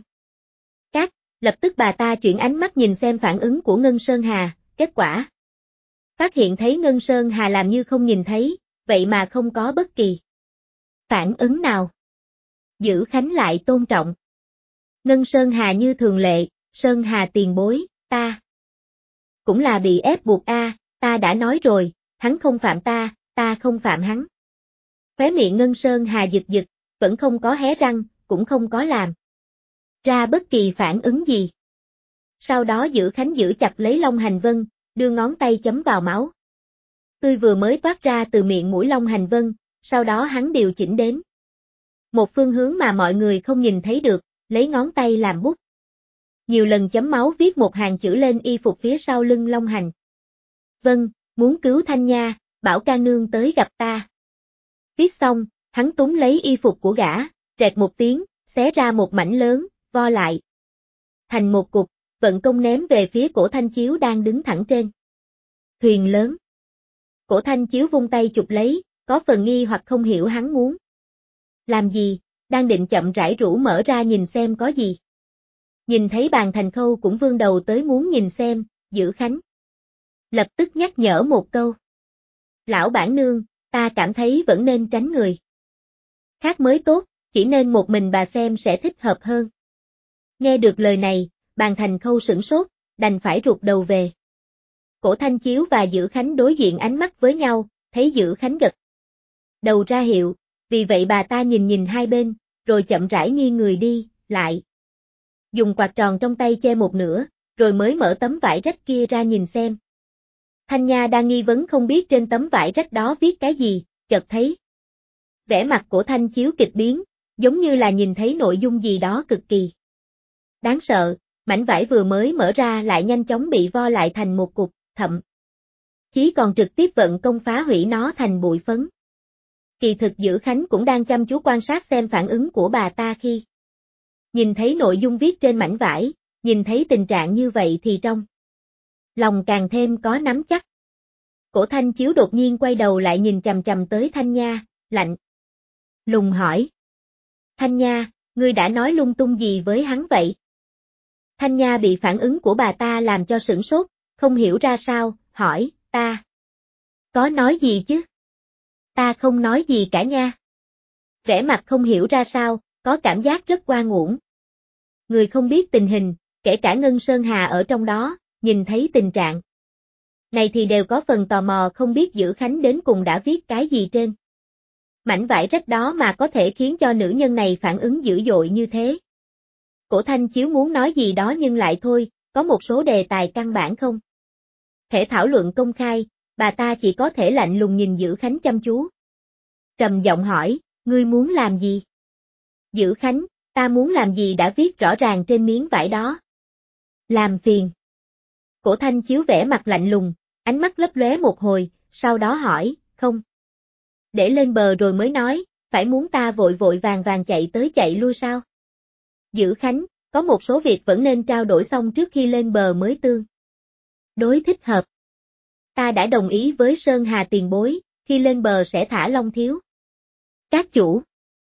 A: Lập tức bà ta chuyển ánh mắt nhìn xem phản ứng của Ngân Sơn Hà, kết quả phát hiện thấy Ngân Sơn Hà làm như không nhìn thấy, vậy mà không có bất kỳ phản ứng nào. Dữ Khánh lại tôn trọng. Ngân Sơn Hà như thường lệ, Sơn Hà tiền bối, ta cũng là bị ép buộc ta đã nói rồi, hắn không phạm ta không phạm hắn. Khóe miệng Ngân Sơn Hà giật giật, vẫn không có hé răng, cũng không có làm ra bất kỳ phản ứng gì. Sau đó Dữ Khánh giữ chặt lấy Long Hành Vân, đưa ngón tay chấm vào máu tươi vừa mới toát ra từ miệng mũi Long Hành Vân, sau đó hắn điều chỉnh đến một phương hướng mà mọi người không nhìn thấy được, lấy ngón tay làm bút. Nhiều lần chấm máu viết một hàng chữ lên y phục phía sau lưng Long Hành Vân, muốn cứu Thanh Nha, bảo ca nương tới gặp ta. Viết xong, hắn túm lấy y phục của gã, rẹt một tiếng, xé ra một mảnh lớn, vo lại thành một cục, vận công ném về phía Cổ Thanh Chiếu đang đứng thẳng trên thuyền lớn. Cổ Thanh Chiếu vung tay chụp lấy, có phần nghi hoặc không hiểu hắn muốn làm gì, đang định chậm rãi rũ mở ra nhìn xem có gì. Nhìn thấy Bàn Thành Khâu cũng vươn đầu tới muốn nhìn xem, Dữ Khánh lập tức nhắc nhở một câu. Lão bản nương, ta cảm thấy vẫn nên tránh người khác mới tốt, chỉ nên một mình bà xem sẽ thích hợp hơn. Nghe được lời này, Bàn Thành Khâu sửng sốt, đành phải rụt đầu về. Cổ Thanh Chiếu và Dữ Khánh đối diện ánh mắt với nhau, thấy Dữ Khánh gật đầu ra hiệu, vì vậy bà ta nhìn nhìn hai bên, rồi chậm rãi nghiêng người đi, lại dùng quạt tròn trong tay che một nửa, rồi mới mở tấm vải rách kia ra nhìn xem. Thanh Nha đang nghi vấn không biết trên tấm vải rách đó viết cái gì, chợt thấy vẻ mặt của Thanh Chiếu kịch biến, giống như là nhìn thấy nội dung gì đó cực kỳ đáng sợ, mảnh vải vừa mới mở ra lại nhanh chóng bị vo lại thành một cục, thậm chí còn trực tiếp vận công phá hủy nó thành bụi phấn. Kỳ thực Dữ Khánh cũng đang chăm chú quan sát xem phản ứng của bà ta khi nhìn thấy nội dung viết trên mảnh vải, nhìn thấy tình trạng như vậy thì trong lòng càng thêm có nắm chắc. Cổ Thanh Chiếu đột nhiên quay đầu lại nhìn chằm chằm tới Thanh Nha, lạnh lùng hỏi. Thanh Nha, ngươi đã nói lung tung gì với hắn vậy? Thanh Nha bị phản ứng của bà ta làm cho sửng sốt, không hiểu ra sao, hỏi, ta có nói gì chứ? Ta không nói gì cả nha. Vẻ mặt không hiểu ra sao, có cảm giác rất oan uổng. Người không biết tình hình, kể cả Ngân Sơn Hà ở trong đó, nhìn thấy tình trạng này thì đều có phần tò mò không biết Dữ Khánh đến cùng đã viết cái gì trên mảnh vải rách đó mà có thể khiến cho nữ nhân này phản ứng dữ dội như thế. Cổ Thanh Chiếu muốn nói gì đó nhưng lại thôi, có một số đề tài căn bản không thể thảo luận công khai, bà ta chỉ có thể lạnh lùng nhìn Dữ Khánh chăm chú. Trầm giọng hỏi, ngươi muốn làm gì? Dữ Khánh, ta muốn làm gì đã viết rõ ràng trên miếng vải đó. Làm phiền. Cổ Thanh Chiếu vẻ mặt lạnh lùng, ánh mắt lấp lóe một hồi, sau đó hỏi, không. Để lên bờ rồi mới nói, phải muốn ta vội vội vàng vàng chạy tới chạy lui sao? Dữ Khánh, có một số việc vẫn nên trao đổi xong trước khi lên bờ mới tương đối thích hợp. Ta đã đồng ý với Sơn Hà tiền bối, khi lên bờ sẽ thả Long Thiếu. Các chủ.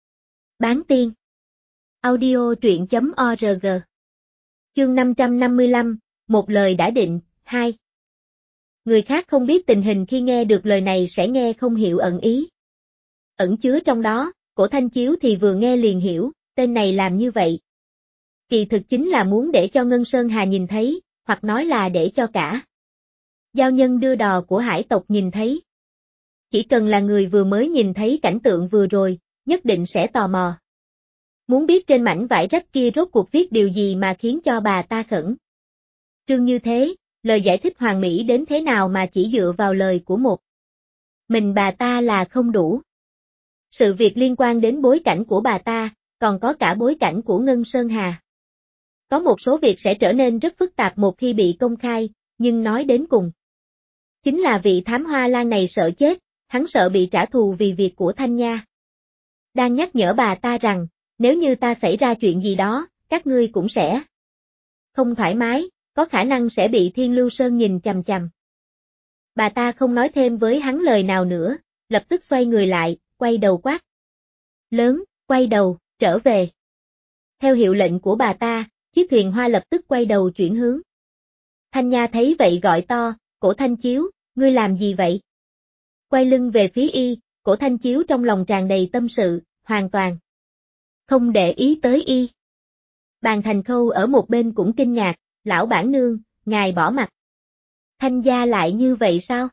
A: Bán tiên. Audio truyện.org. Chương 555, một lời đã định, 2. Người khác không biết tình hình khi nghe được lời này sẽ nghe không hiểu ẩn ý. Ẩn chứa trong đó, Cổ Thanh Chiếu thì vừa nghe liền hiểu, tên này làm như vậy. Kỳ thực chính là muốn để cho Ngân Sơn Hà nhìn thấy, hoặc nói là để cho cả giao nhân đưa đò của hải tộc nhìn thấy. Chỉ cần là người vừa mới nhìn thấy cảnh tượng vừa rồi, nhất định sẽ tò mò. Muốn biết trên mảnh vải rách kia rốt cuộc viết điều gì mà khiến cho bà ta khẩn trương như thế, lời giải thích hoàn mỹ đến thế nào mà chỉ dựa vào lời của một mình bà ta là không đủ. Sự việc liên quan đến bối cảnh của bà ta, còn có cả bối cảnh của Ngân Sơn Hà. Có một số việc sẽ trở nên rất phức tạp một khi bị công khai, nhưng nói đến cùng. Chính là vị thám hoa lan này sợ chết, hắn sợ bị trả thù vì việc của Thanh Nha. Đang nhắc nhở bà ta rằng, nếu như ta xảy ra chuyện gì đó, các ngươi cũng sẽ không thoải mái, có khả năng sẽ bị Thiên Lưu Sơn nhìn chằm chằm. Bà ta không nói thêm với hắn lời nào nữa, lập tức xoay người lại, quay đầu quát. Lớn, quay đầu, trở về. Theo hiệu lệnh của bà ta, chiếc thuyền hoa lập tức quay đầu chuyển hướng. Thanh Nha thấy vậy gọi to, Cổ Thanh Chiếu, ngươi làm gì vậy? Quay lưng về phía y, Cổ Thanh Chiếu trong lòng tràn đầy tâm sự, hoàn toàn không để ý tới y. Bàn Thành Khâu ở một bên cũng kinh ngạc, lão bản nương, ngài bỏ mặt. Thanh gia lại như vậy sao?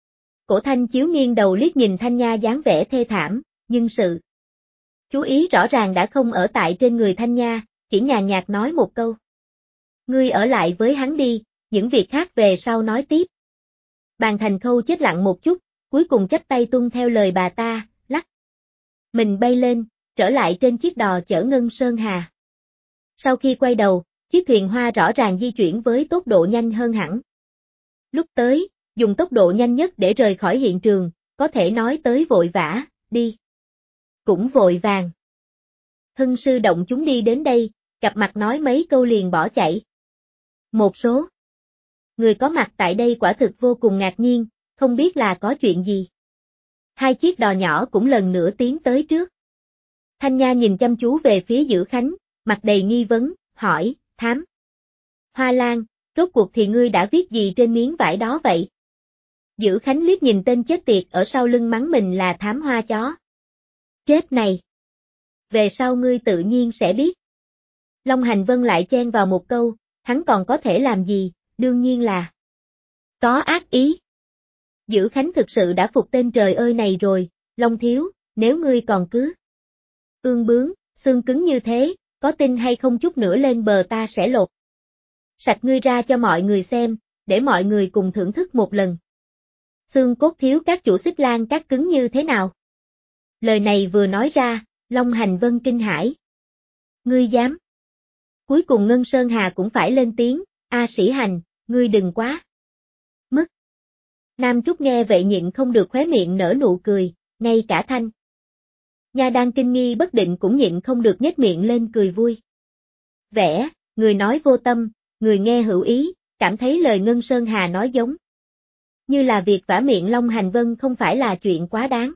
A: Cổ Thanh Chiếu nghiêng đầu liếc nhìn Thanh Nha dáng vẻ thê thảm, nhưng sự chú ý rõ ràng đã không ở tại trên người Thanh Nha, chỉ nhàn nhạt nói một câu. Ngươi ở lại với hắn đi, những việc khác về sau nói tiếp. Bàn Thành Khâu chết lặng một chút, cuối cùng chắp tay tuân theo lời bà ta, lắc. Mình bay lên, trở lại trên chiếc đò chở Ngân Sơn Hà. Sau khi quay đầu, chiếc thuyền hoa rõ ràng di chuyển với tốc độ nhanh hơn hẳn. Lúc tới, dùng tốc độ nhanh nhất để rời khỏi hiện trường, có thể nói tới vội vã, đi. Cũng vội vàng. Hưng sư động chúng đi đến đây, cặp mặt nói mấy câu liền bỏ chạy. Một số người có mặt tại đây quả thực vô cùng ngạc nhiên, không biết là có chuyện gì. Hai chiếc đò nhỏ cũng lần nữa tiến tới trước. Thanh Nha nhìn chăm chú về phía Dữ Khánh, mặt đầy nghi vấn, hỏi, thám. Hoa Lan, rốt cuộc thì ngươi đã viết gì trên miếng vải đó vậy? Dữ Khánh liếc nhìn tên chết tiệt ở sau lưng mắng mình là thám hoa chó. Chết này! Về sau ngươi tự nhiên sẽ biết. Long Hành Vân lại chen vào một câu, hắn còn có thể làm gì, đương nhiên là có ác ý. Dữ Khánh thực sự đã phục tên trời ơi này rồi, Long thiếu, nếu ngươi còn cứ ương bướng, xương cứng như thế, có tin hay không chút nữa lên bờ ta sẽ lột sạch ngươi ra cho mọi người xem, để mọi người cùng thưởng thức một lần. Xương cốt thiếu các chủ xích lan các cứng như thế nào? Lời này vừa nói ra, Long Hành Vân kinh hãi. Ngươi dám? Cuối cùng Ngân Sơn Hà cũng phải lên tiếng, A Sĩ Hành, ngươi đừng quá mức. Nam Trúc nghe vậy nhịn không được khóe miệng nở nụ cười, ngay cả Thanh Nha đang kinh nghi bất định cũng nhịn không được nhếch miệng lên cười vui. Vẻ, người nói vô tâm, người nghe hữu ý, cảm thấy lời Ngân Sơn Hà nói giống như là việc vả miệng Long Hành Vân không phải là chuyện quá đáng.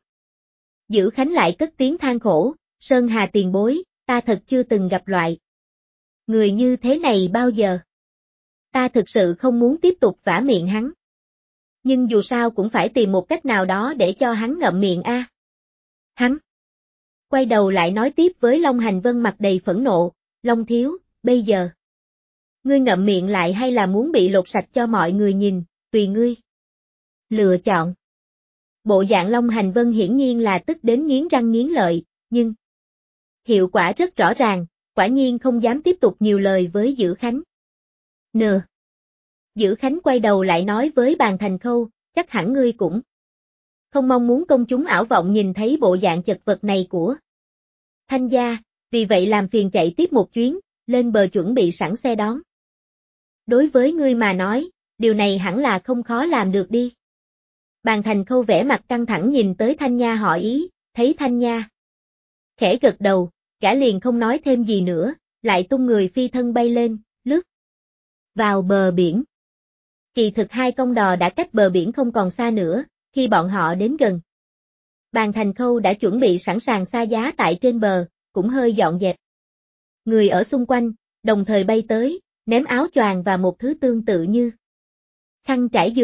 A: Dữ Khánh lại cất tiếng than khổ, Sơn Hà tiền bối, ta thật chưa từng gặp loại người như thế này bao giờ. Ta thực sự không muốn tiếp tục vả miệng hắn. Nhưng dù sao cũng phải tìm một cách nào đó để cho hắn ngậm miệng a. Hắn quay đầu lại nói tiếp với Long Hành Vân mặt đầy phẫn nộ, Long thiếu, bây giờ ngươi ngậm miệng lại hay là muốn bị lột sạch cho mọi người nhìn, tùy ngươi lựa chọn. Bộ dạng Long Hành Vân hiển nhiên là tức đến nghiến răng nghiến lợi, nhưng hiệu quả rất rõ ràng, quả nhiên không dám tiếp tục nhiều lời với Dữ Khánh. Nờ. Dữ Khánh quay đầu lại nói với Bàn Thành Khâu, chắc hẳn ngươi cũng không mong muốn công chúng ảo vọng nhìn thấy bộ dạng chật vật này của Thanh gia, vì vậy làm phiền chạy tiếp một chuyến, lên bờ chuẩn bị sẵn xe đón. Đối với ngươi mà nói, điều này hẳn là không khó làm được đi. Bàn Thành Khâu vẻ mặt căng thẳng nhìn tới Thanh Nha hỏi ý, thấy Thanh Nha khẽ gật đầu, gã liền không nói thêm gì nữa, lại tung người phi thân bay lên, lướt vào bờ biển. Kỳ thực hai con đò đã cách bờ biển không còn xa nữa, khi bọn họ đến gần. Bàn Thành Khâu đã chuẩn bị sẵn sàng xa giá tại trên bờ, cũng hơi dọn dẹp. Người ở xung quanh, đồng thời bay tới, ném áo choàng và một thứ tương tự như khăn trải giường,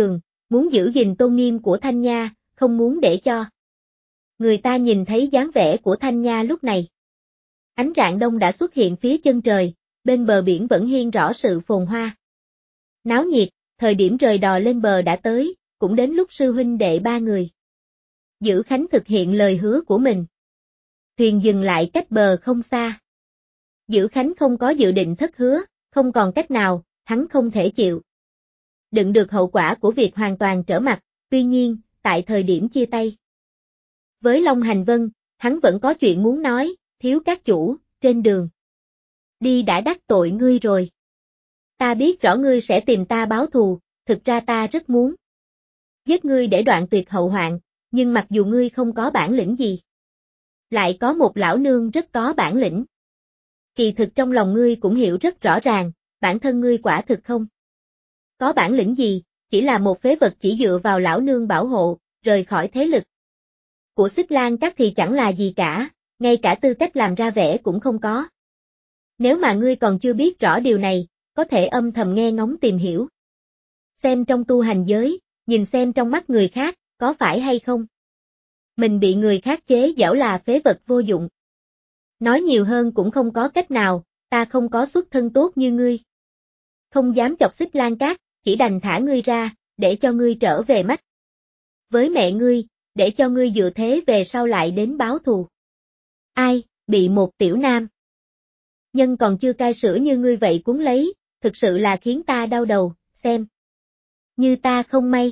A: muốn giữ gìn tôn nghiêm của Thanh Nha, không muốn để cho người ta nhìn thấy dáng vẻ của Thanh Nha lúc này. Ánh rạng đông đã xuất hiện phía chân trời, bên bờ biển vẫn hiên rõ sự phồn hoa. Náo nhiệt, thời điểm rời đò lên bờ đã tới, cũng đến lúc sư huynh đệ ba người Dữ Khánh thực hiện lời hứa của mình. Thuyền dừng lại cách bờ không xa. Dữ Khánh không có dự định thất hứa, không còn cách nào, hắn không thể chịu đựng được hậu quả của việc hoàn toàn trở mặt, tuy nhiên, tại thời điểm chia tay với Long Hành Vân, hắn vẫn có chuyện muốn nói, thiếu các chủ, trên đường đi đã đắc tội ngươi rồi. Ta biết rõ ngươi sẽ tìm ta báo thù, thực ra ta rất muốn giết ngươi để đoạn tuyệt hậu hoạn, nhưng mặc dù ngươi không có bản lĩnh gì, lại có một lão nương rất có bản lĩnh. Kỳ thực trong lòng ngươi cũng hiểu rất rõ ràng, bản thân ngươi quả thực không có bản lĩnh gì, chỉ là một phế vật chỉ dựa vào lão nương bảo hộ, rời khỏi thế lực của Xích Lan Các thì chẳng là gì cả, ngay cả tư cách làm ra vẻ cũng không có. Nếu mà ngươi còn chưa biết rõ điều này, có thể âm thầm nghe ngóng tìm hiểu. Xem trong tu hành giới, nhìn xem trong mắt người khác, có phải hay không? Mình bị người khác chế giễu là phế vật vô dụng. Nói nhiều hơn cũng không có cách nào, ta không có xuất thân tốt như ngươi. Không dám chọc Xích Lan Các, chỉ đành thả ngươi ra, để cho ngươi trở về mắt với mẹ ngươi, để cho ngươi dựa thế về sau lại đến báo thù. Ai, bị một tiểu nam nhân còn chưa cai sữa như ngươi vậy cuốn lấy, thực sự là khiến ta đau đầu, xem như ta không may.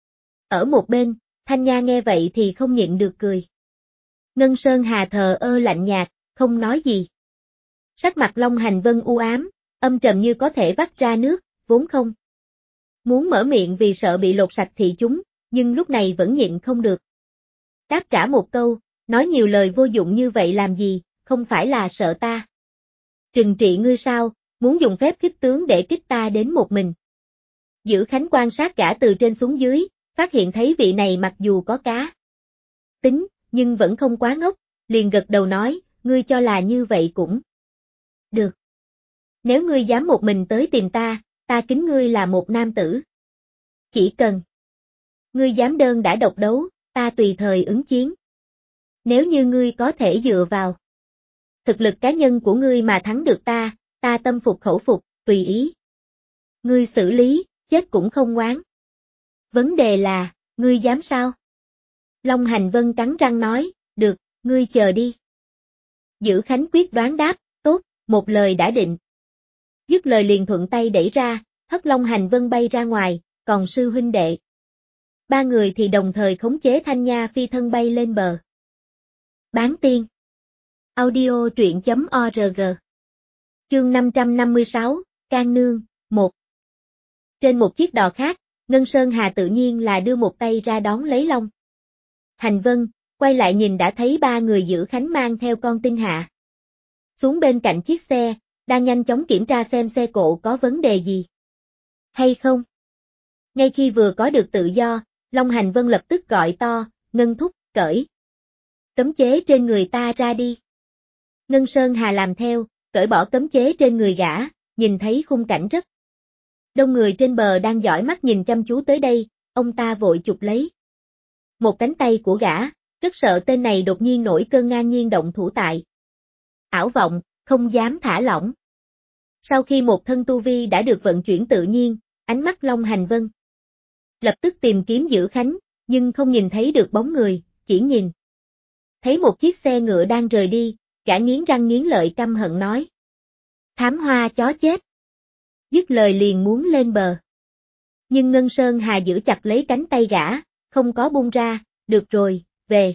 A: Ở một bên, Thanh Nha nghe vậy thì không nhịn được cười. Ngân Sơn Hà thờ ơ lạnh nhạt, không nói gì. Sắc mặt Long Hành Vân u ám, âm trầm như có thể vắt ra nước, vốn không muốn mở miệng vì sợ bị lột sạch thị chúng, nhưng lúc này vẫn nhịn không được. Đáp trả một câu, nói nhiều lời vô dụng như vậy làm gì, không phải là sợ ta trừng trị ngươi sao, muốn dùng phép kích tướng để kích ta đến một mình. Dữ Khánh quan sát gã từ trên xuống dưới, phát hiện thấy vị này mặc dù có cá tính, nhưng vẫn không quá ngốc, liền gật đầu nói, ngươi cho là như vậy cũng được. Nếu ngươi dám một mình tới tìm ta, ta kính ngươi là một nam tử. Chỉ cần ngươi dám đơn đã độc đấu, ta tùy thời ứng chiến. Nếu như ngươi có thể dựa vào thực lực cá nhân của ngươi mà thắng được ta tâm phục khẩu phục, tùy ý. Ngươi xử lý, chết cũng không oán. Vấn đề là, ngươi dám sao? Long Hành Vân cắn răng nói, được, ngươi chờ đi. Dữ Khánh quyết đoán đáp, tốt, một lời đã định. Dứt lời liền thuận tay đẩy ra, hất Long Hành Vân bay ra ngoài, còn sư huynh đệ ba người thì đồng thời khống chế Thanh Nha phi thân bay lên bờ. Bán tiên. Audio truyện.org. Chương 556, Can Nương, 1. Trên một chiếc đò khác, Ngân Sơn Hà tự nhiên là đưa một tay ra đón lấy Long Hành Vân, quay lại nhìn đã thấy ba người Dữ Khánh mang theo con tinh hạ xuống bên cạnh chiếc xe, đang nhanh chóng kiểm tra xem xe cộ có vấn đề gì hay không. Ngay khi vừa có được tự do, Long Hành Vân lập tức gọi to, Ngân thúc, cởi cấm chế trên người ta ra đi. Ngân Sơn Hà làm theo, cởi bỏ cấm chế trên người gã, nhìn thấy khung cảnh rất đông người trên bờ đang dõi mắt nhìn chăm chú tới đây, ông ta vội chụp lấy một cánh tay của gã, rất sợ tên này đột nhiên nổi cơn ngang nhiên động thủ tại ảo vọng, không dám thả lỏng. Sau khi một thân tu vi đã được vận chuyển tự nhiên, ánh mắt Long Hành Vân lập tức tìm kiếm Dữ Khánh, nhưng không nhìn thấy được bóng người, chỉ nhìn thấy một chiếc xe ngựa đang rời đi, gã nghiến răng nghiến lợi căm hận nói. Thám hoa chó chết. Dứt lời liền muốn lên bờ. Nhưng Ngân Sơn Hà giữ chặt lấy cánh tay gã, không có buông ra, được rồi, về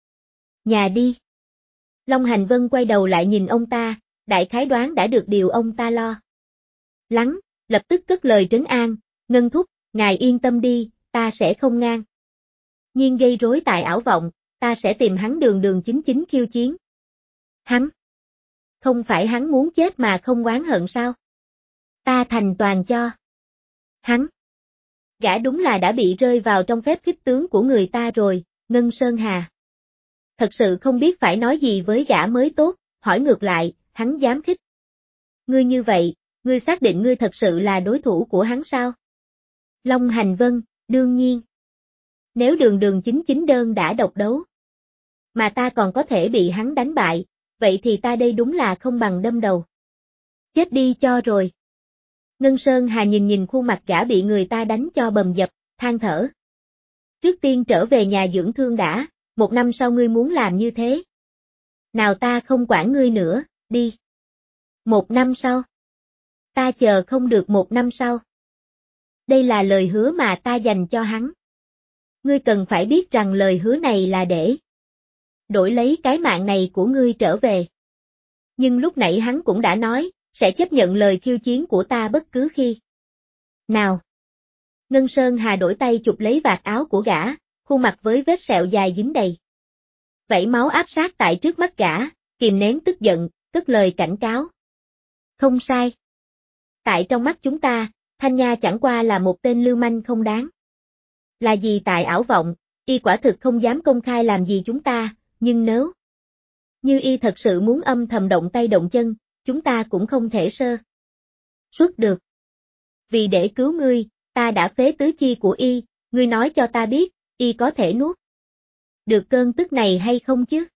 A: nhà đi. Long Hành Vân quay đầu lại nhìn ông ta, đại khái đoán đã được điều ông ta lo lắng, lập tức cất lời trấn an, Ngân thúc, ngài yên tâm đi, ta sẽ không ngang nhiên gây rối tại ảo vọng, ta sẽ tìm hắn đường đường chính chính khiêu chiến. Hắn? Không phải hắn muốn chết mà không oán hận sao? Ta thành toàn cho hắn. Gã đúng là đã bị rơi vào trong phép khích tướng của người ta rồi, Ngân Sơn Hà. Thật sự không biết phải nói gì với gã mới tốt, hỏi ngược lại, hắn dám khích. Ngươi như vậy, ngươi xác định ngươi thật sự là đối thủ của hắn sao? Long Hành Vân, Đương nhiên. Nếu Đường Đường chính chính đơn đã độc đấu, mà ta còn có thể bị hắn đánh bại, vậy thì ta đây đúng là không bằng đâm đầu. Chết đi cho rồi. Ngân Sơn Hà nhìn nhìn khuôn mặt gã bị người ta đánh cho bầm dập, than thở. Trước tiên trở về nhà dưỡng thương đã, 1 năm sau ngươi muốn làm như thế. Nào ta không quản ngươi nữa, đi. 1 năm sau. Ta chờ không được 1 năm sau. Đây là lời hứa mà ta dành cho hắn. Ngươi cần phải biết rằng lời hứa này là để đổi lấy cái mạng này của ngươi trở về. Nhưng lúc nãy hắn cũng đã nói, sẽ chấp nhận lời khiêu chiến của ta bất cứ khi nào. Ngân Sơn Hà đổi tay chụp lấy vạt áo của gã, khuôn mặt với vết sẹo dài dính đầy vảy máu áp sát tại trước mắt gã, kìm nén tức giận, cất lời cảnh cáo. Không sai. Tại trong mắt chúng ta, Thanh Nha chẳng qua là một tên lưu manh không đáng. Là gì tại ảo vọng, y quả thực không dám công khai làm gì chúng ta, nhưng nếu như y thật sự muốn âm thầm động tay động chân, chúng ta cũng không thể sơ suất được. Vì để cứu ngươi, ta đã phế tứ chi của y, ngươi nói cho ta biết, y có thể nuốt được cơn tức này hay không chứ?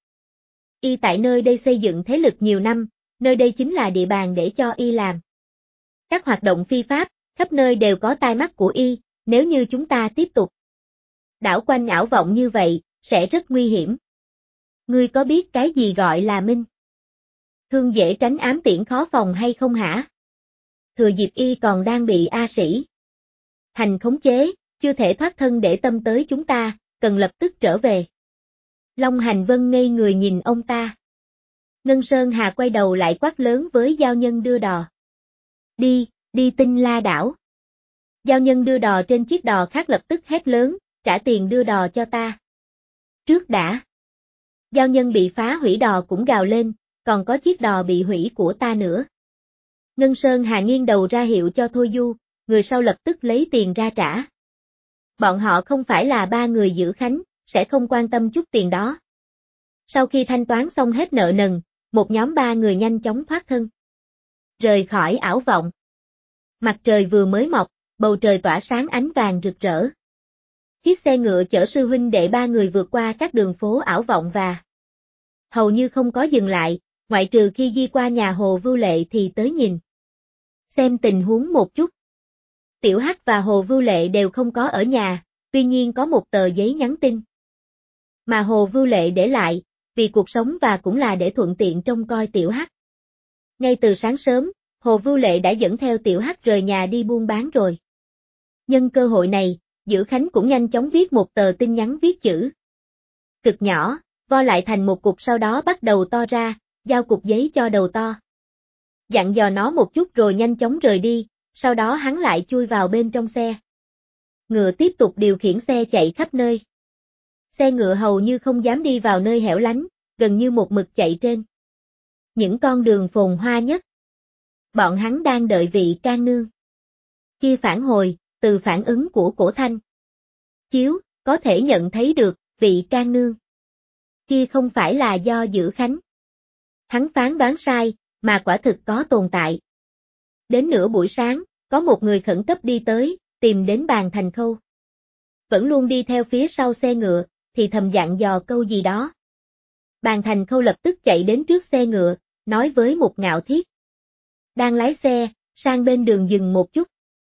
A: Y tại nơi đây xây dựng thế lực nhiều năm, nơi đây chính là địa bàn để cho y làm các hoạt động phi pháp, khắp nơi đều có tai mắt của y, nếu như chúng ta tiếp tục đảo quanh ảo vọng như vậy, sẽ rất nguy hiểm. Ngươi có biết cái gì gọi là minh thương dễ tránh ám tiễn khó phòng hay không hả? Thừa dịp y còn đang bị A Sĩ Hành khống chế, chưa thể thoát thân để tâm tới chúng ta, cần lập tức trở về. Long Hành Vân ngây người nhìn ông ta. Ngân Sơn Hà quay đầu lại quát lớn với giao nhân đưa đò. Đi, đi Tinh La đảo. Giao nhân đưa đò trên chiếc đò khác lập tức hét lớn, trả tiền đưa đò cho ta. Trước đã. Giao nhân bị phá hủy đò cũng gào lên, còn có chiếc đò bị hủy của ta nữa. Ngân Sơn Hà nghiêng đầu ra hiệu cho Thôi Du, người sau lập tức lấy tiền ra trả. Bọn họ không phải là 3 người giữ khánh, sẽ không quan tâm chút tiền đó. Sau khi thanh toán xong hết nợ nần, một nhóm 3 người nhanh chóng thoát thân. Rời khỏi ảo vọng. Mặt trời vừa mới mọc, bầu trời tỏa sáng ánh vàng rực rỡ. Chiếc xe ngựa chở sư huynh đệ 3 người vượt qua các đường phố ảo vọng và hầu như không có dừng lại, ngoại trừ khi đi qua nhà Hồ Vưu Lệ thì tới nhìn xem tình huống một chút. Tiểu Hắc và Hồ Vưu Lệ đều không có ở nhà, tuy nhiên có một tờ giấy nhắn tin mà Hồ Vưu Lệ để lại, vì cuộc sống và cũng là để thuận tiện trông coi Tiểu Hắc. Ngay từ sáng sớm, Hồ Vưu Lệ đã dẫn theo Tiểu Hắc rời nhà đi buôn bán rồi. Nhân cơ hội này, Dữ Khánh cũng nhanh chóng viết một tờ tin nhắn viết chữ cực nhỏ, vo lại thành một cục sau đó bắt đầu to ra, giao cục giấy cho đầu to. Dặn dò nó một chút rồi nhanh chóng rời đi, sau đó hắn lại chui vào bên trong xe. Ngựa tiếp tục điều khiển xe chạy khắp nơi. Xe ngựa hầu như không dám đi vào nơi hẻo lánh, gần như một mực chạy trên những con đường phồn hoa nhất. Bọn hắn đang đợi vị can nương kia phản hồi, từ phản ứng của cổ thanh chiếu, có thể nhận thấy được, vị can nương kia không phải là do Dữ Khánh hắn phán đoán sai, mà quả thực có tồn tại. Đến nửa buổi sáng, có một người khẩn cấp đi tới, tìm đến Bàn Thành Khâu. Vẫn luôn đi theo phía sau xe ngựa, thì thầm dặn dò câu gì đó. Bàn Thành Khâu lập tức chạy đến trước xe ngựa, nói với một Ngạo Thiết đang lái xe, sang bên đường dừng một chút.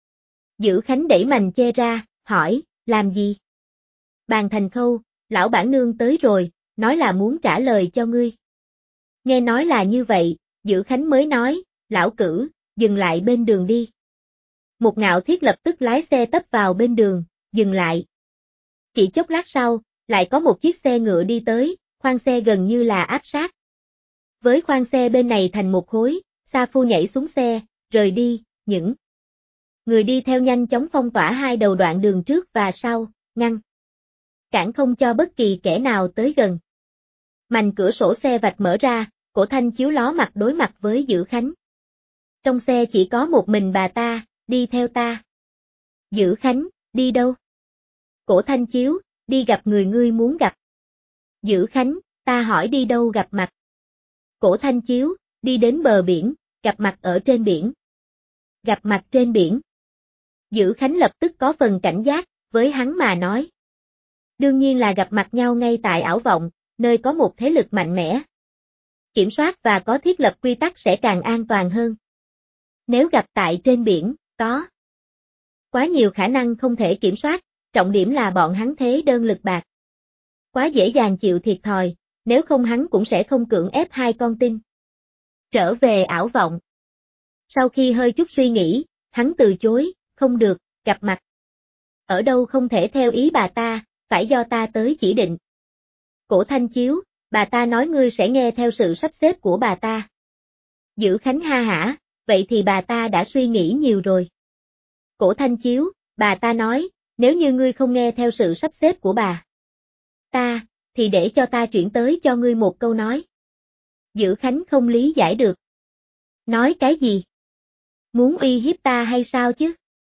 A: Dữ Khánh đẩy mành che ra, hỏi, làm gì? Bàn Thành Khâu, lão bản nương tới rồi, nói là muốn trả lời cho ngươi. Nghe nói là như vậy, Dữ Khánh mới nói, lão cử, dừng lại bên đường đi. Một Ngạo Thiết lập tức lái xe tấp vào bên đường, dừng lại. Chỉ chốc lát sau, lại có một chiếc xe ngựa đi tới, khoang xe gần như là áp sát với khoang xe bên này thành một khối, Sa Phu nhảy xuống xe, rời đi, những người đi theo nhanh chóng phong tỏa hai đầu đoạn đường trước và sau, ngăn cản không cho bất kỳ kẻ nào tới gần. Mành cửa sổ xe vạch mở ra, Cổ Thanh Chiếu ló mặt đối mặt với Dữ Khánh. Trong xe chỉ có một mình bà ta, đi theo ta. Dữ Khánh, đi đâu? Cổ Thanh Chiếu, đi gặp người ngươi muốn gặp. Dữ Khánh, ta hỏi đi đâu gặp mặt? Cổ Thanh Chiếu, đi đến bờ biển, gặp mặt ở trên biển. Gặp mặt trên biển. Dữ Khánh lập tức có phần cảnh giác, với hắn mà nói. Đương nhiên là gặp mặt nhau ngay tại ảo vọng, nơi có một thế lực mạnh mẽ. Kiểm soát và có thiết lập quy tắc sẽ càng an toàn hơn. Nếu gặp tại trên biển, có quá nhiều khả năng không thể kiểm soát, trọng điểm là bọn hắn thế đơn lực bạc. Quá dễ dàng chịu thiệt thòi, nếu không hắn cũng sẽ không cưỡng ép hai con tin. Trở về ảo vọng. Sau khi hơi chút suy nghĩ, hắn từ chối, không được, gặp mặt. Ở đâu không thể theo ý bà ta, phải do ta tới chỉ định. Cổ Thanh Chiếu, bà ta nói ngươi sẽ nghe theo sự sắp xếp của bà ta. Dữ Khánh ha hả, vậy thì bà ta đã suy nghĩ nhiều rồi. Cổ Thanh Chiếu, bà ta nói, nếu như ngươi không nghe theo sự sắp xếp của bà ta, thì để cho ta chuyển tới cho ngươi một câu nói. Dữ Khánh không lý giải được. Nói cái gì? Muốn uy hiếp ta hay sao chứ?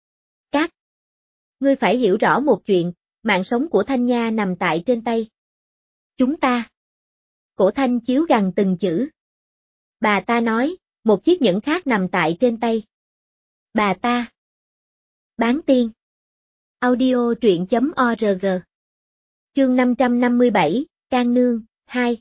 A: Ngươi phải hiểu rõ một chuyện, mạng sống của Thanh Nha nằm tại trên tay chúng ta. Cổ Thanh Chiếu gằn từng chữ. Bà ta nói, một chiếc nhẫn khác nằm tại trên tay bà ta. Bán tiên. Audio truyện.org. Chương 557, Can Nương, 2.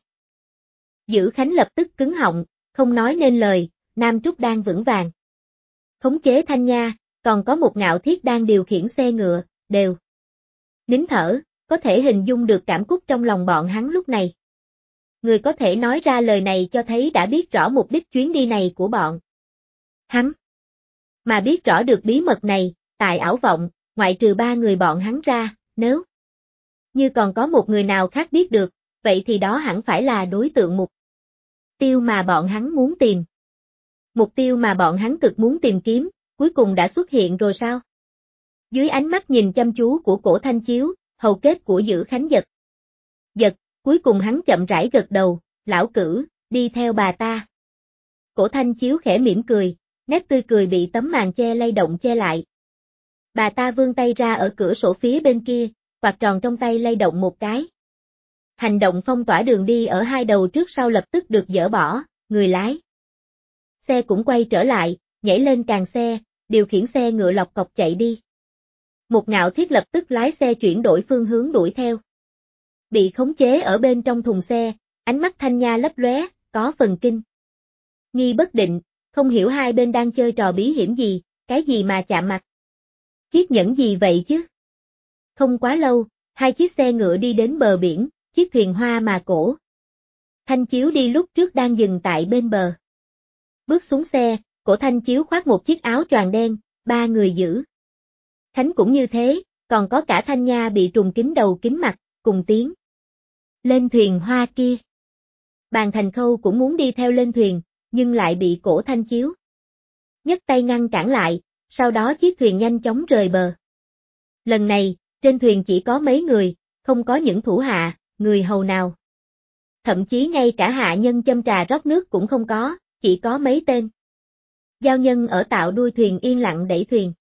A: Dữ Khánh lập tức cứng họng, không nói nên lời, Nam Trúc đang vững vàng khống chế Thanh Nha, còn có một Ngạo Thiết đang điều khiển xe ngựa, đều nín thở, có thể hình dung được cảm xúc trong lòng bọn hắn lúc này. Người có thể nói ra lời này cho thấy đã biết rõ mục đích chuyến đi này của bọn hắn. Mà biết rõ được bí mật này, tại ảo vọng, ngoại trừ ba người bọn hắn ra, nếu như còn có một người nào khác biết được, vậy thì đó hẳn phải là đối tượng mục tiêu mà bọn hắn muốn tìm. Mục tiêu mà bọn hắn cực muốn tìm kiếm, cuối cùng đã xuất hiện rồi sao? Dưới ánh mắt nhìn chăm chú của Cổ Thanh Chiếu, hầu kết của Dữ Khánh giật, cuối cùng hắn chậm rãi gật đầu, lão cử, đi theo bà ta. Cổ Thanh Chiếu khẽ mỉm cười, nét tươi cười bị tấm màn che lay động che lại. Bà ta vươn tay ra ở cửa sổ phía bên kia, quạt tròn trong tay lay động một cái. Hành động phong tỏa đường đi ở hai đầu trước sau lập tức được dỡ bỏ, người lái xe cũng quay trở lại, nhảy lên càng xe, điều khiển xe ngựa lọc cọc chạy đi. Một Ngạo Thiết lập tức lái xe chuyển đổi phương hướng đuổi theo. Bị khống chế ở bên trong thùng xe, ánh mắt Thanh Nha lấp lóe, có phần kinh nghi bất định, không hiểu hai bên đang chơi trò bí hiểm gì, cái gì mà chạm mặt. Chiếc nhẫn gì vậy chứ? Không quá lâu, hai chiếc xe ngựa đi đến bờ biển, chiếc thuyền hoa mà Cổ Thanh Chiếu đi lúc trước đang dừng tại bên bờ. Bước xuống xe, Cổ Thanh Chiếu khoác một chiếc áo choàng đen, ba người Dữ Khánh cũng như thế, còn có cả Thanh Nha bị trùng kính đầu kính mặt, cùng tiến lên thuyền hoa kia. Bàn Thành Khâu cũng muốn đi theo lên thuyền, nhưng lại bị Cổ Thanh Chiếu nhấc tay ngăn cản lại, sau đó chiếc thuyền nhanh chóng rời bờ. Lần này, trên thuyền chỉ có mấy người, không có những thủ hạ, người hầu nào. Thậm chí ngay cả hạ nhân châm trà rót nước cũng không có, chỉ có mấy tên giao nhân ở tạo đuôi thuyền yên lặng đẩy thuyền.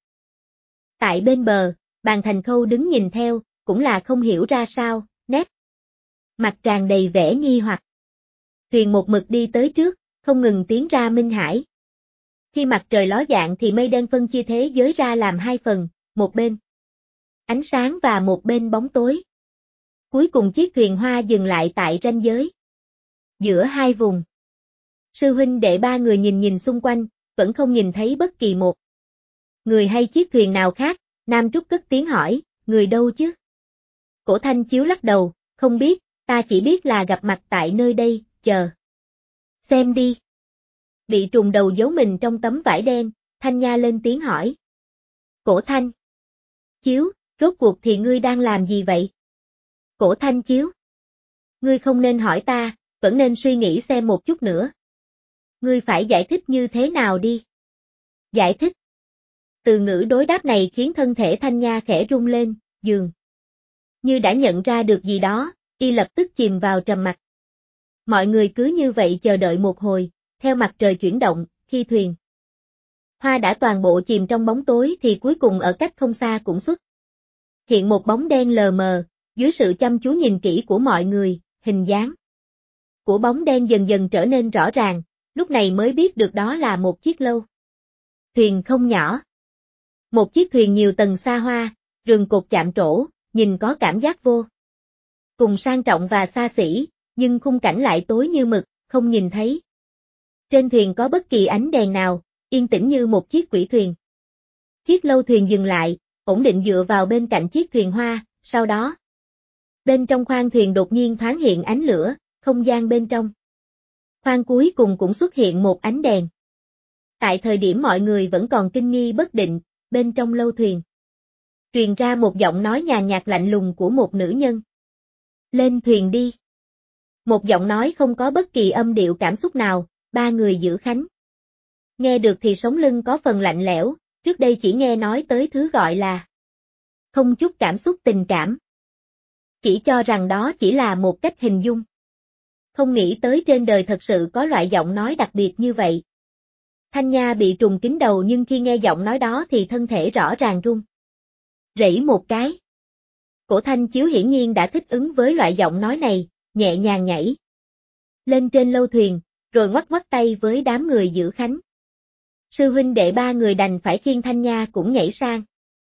A: Tại bên bờ, Bàn Thành Khâu đứng nhìn theo, cũng là không hiểu ra sao, nét mặt tràn đầy vẻ nghi hoặc. Thuyền một mực đi tới trước, không ngừng tiến ra Minh Hải. Khi mặt trời ló dạng thì mây đen phân chia thế giới ra làm hai phần, một bên ánh sáng và một bên bóng tối. Cuối cùng chiếc thuyền hoa dừng lại tại ranh giới giữa hai vùng. Sư huynh đệ ba người nhìn nhìn xung quanh, vẫn không nhìn thấy bất kỳ một người hay chiếc thuyền nào khác, Nam Trúc cất tiếng hỏi, người đâu chứ? Cổ Thanh Chiếu lắc đầu, không biết, ta chỉ biết là gặp mặt tại nơi đây, chờ xem đi. Bị trùng đầu giấu mình trong tấm vải đen, Thanh Nha lên tiếng hỏi. Cổ Thanh Chiếu, rốt cuộc thì ngươi đang làm gì vậy? Cổ Thanh Chiếu. Ngươi không nên hỏi ta, vẫn nên suy nghĩ xem một chút nữa. Ngươi phải giải thích như thế nào đi? Giải thích. Từ ngữ đối đáp này khiến thân thể Thanh Nha khẽ rung lên, dường như đã nhận ra được gì đó, y lập tức chìm vào trầm mặc. Mọi người cứ như vậy chờ đợi một hồi, theo mặt trời chuyển động, khi thuyền hoa đã toàn bộ chìm trong bóng tối thì cuối cùng ở cách không xa cũng xuất hiện một bóng đen lờ mờ, dưới sự chăm chú nhìn kỹ của mọi người, hình dáng của bóng đen dần dần trở nên rõ ràng, lúc này mới biết được đó là một chiếc lâu thuyền không nhỏ. Một chiếc thuyền nhiều tầng xa hoa, rừng cột chạm trổ, nhìn có cảm giác vô cùng sang trọng và xa xỉ, nhưng khung cảnh lại tối như mực, không nhìn thấy. Trên thuyền có bất kỳ ánh đèn nào, yên tĩnh như một chiếc quỷ thuyền. Chiếc lâu thuyền dừng lại, ổn định dựa vào bên cạnh chiếc thuyền hoa, sau đó, bên trong khoang thuyền đột nhiên thoáng hiện ánh lửa, không gian bên trong khoang cuối cùng cũng xuất hiện một ánh đèn. Tại thời điểm mọi người vẫn còn kinh nghi bất định, bên trong lâu thuyền truyền ra một giọng nói nhàn nhạt lạnh lùng của một nữ nhân. Lên thuyền đi. Một giọng nói không có bất kỳ âm điệu cảm xúc nào, ba người giữ khánh. Nghe được thì sống lưng có phần lạnh lẽo, trước đây chỉ nghe nói tới thứ gọi là không chút cảm xúc tình cảm. Chỉ cho rằng đó chỉ là một cách hình dung. Không nghĩ tới trên đời thật sự có loại giọng nói đặc biệt như vậy. Thanh Nha bị trùng kín đầu nhưng khi nghe giọng nói đó thì thân thể rõ ràng run rẩy một cái. Cổ Thanh Chiếu hiển nhiên đã thích ứng với loại giọng nói này, nhẹ nhàng nhảy lên trên lâu thuyền, rồi ngoắc ngoắc tay với đám người giữ khánh. Sư huynh đệ ba người đành phải khiêng Thanh Nha cũng nhảy sang.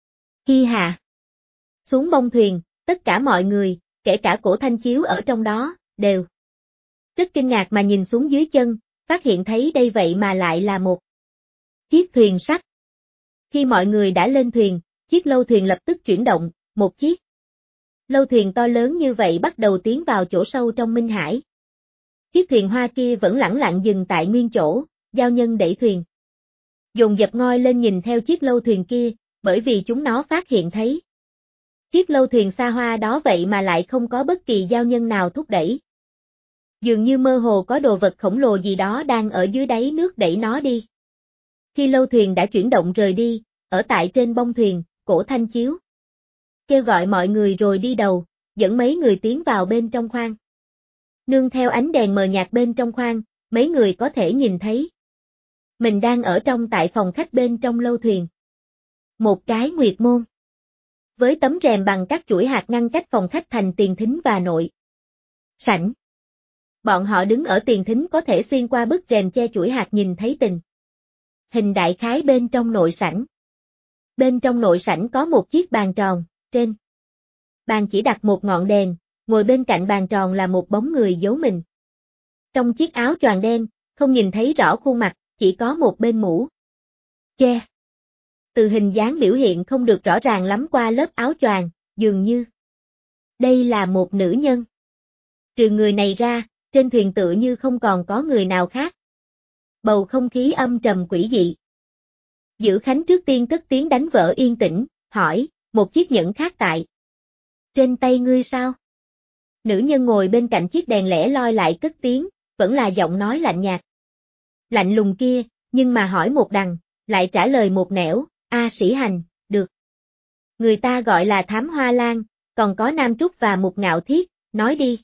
A: Khi hà xuống bông thuyền, tất cả mọi người, kể cả Cổ Thanh Chiếu ở trong đó, đều rất kinh ngạc mà nhìn xuống dưới chân, phát hiện thấy đây vậy mà lại là một chiếc thuyền sắt. Khi mọi người đã lên thuyền, chiếc lâu thuyền lập tức chuyển động, một chiếc lâu thuyền to lớn như vậy bắt đầu tiến vào chỗ sâu trong Minh Hải. Chiếc thuyền hoa kia vẫn lẳng lặng dừng tại nguyên chỗ, giao nhân đẩy thuyền dồn dập ngoi lên nhìn theo chiếc lâu thuyền kia, bởi vì chúng nó phát hiện thấy chiếc lâu thuyền xa hoa đó vậy mà lại không có bất kỳ giao nhân nào thúc đẩy. Dường như mơ hồ có đồ vật khổng lồ gì đó đang ở dưới đáy nước đẩy nó đi. Khi lâu thuyền đã chuyển động rời đi, ở tại trên bông thuyền, Cổ Thanh Chiếu kêu gọi mọi người rồi đi đầu, dẫn mấy người tiến vào bên trong khoang. Nương theo ánh đèn mờ nhạt bên trong khoang, mấy người có thể nhìn thấy mình đang ở trong tại phòng khách bên trong lâu thuyền. Một cái nguyệt môn với tấm rèm bằng các chuỗi hạt ngăn cách phòng khách thành tiền thính và nội sảnh. Bọn họ đứng ở tiền thính có thể xuyên qua bức rèm che chuỗi hạt nhìn thấy tình hình đại khái bên trong nội sảnh. Bên trong nội sảnh có một chiếc bàn tròn, trên bàn chỉ đặt một ngọn đèn, ngồi bên cạnh bàn tròn là một bóng người giấu mình trong chiếc áo choàng đen, không nhìn thấy rõ khuôn mặt, chỉ có một bên mũ che. Từ hình dáng biểu hiện không được rõ ràng lắm qua lớp áo choàng, dường như đây là một nữ nhân. Trừ người này ra, trên thuyền tựa như không còn có người nào khác. Bầu không khí âm trầm quỷ dị. Giữ Khánh trước tiên cất tiếng đánh vỡ yên tĩnh, hỏi, một chiếc nhẫn khác tại trên tay ngươi sao? Nữ nhân ngồi bên cạnh chiếc đèn lẻ loi lại cất tiếng, vẫn là giọng nói lạnh nhạt. Lạnh lùng kia, nhưng mà hỏi một đằng, lại trả lời một nẻo, Sĩ Hành, được. Người ta gọi là Thám Hoa Lan, còn có Nam Trúc và Mục Ngạo Thiết, nói đi.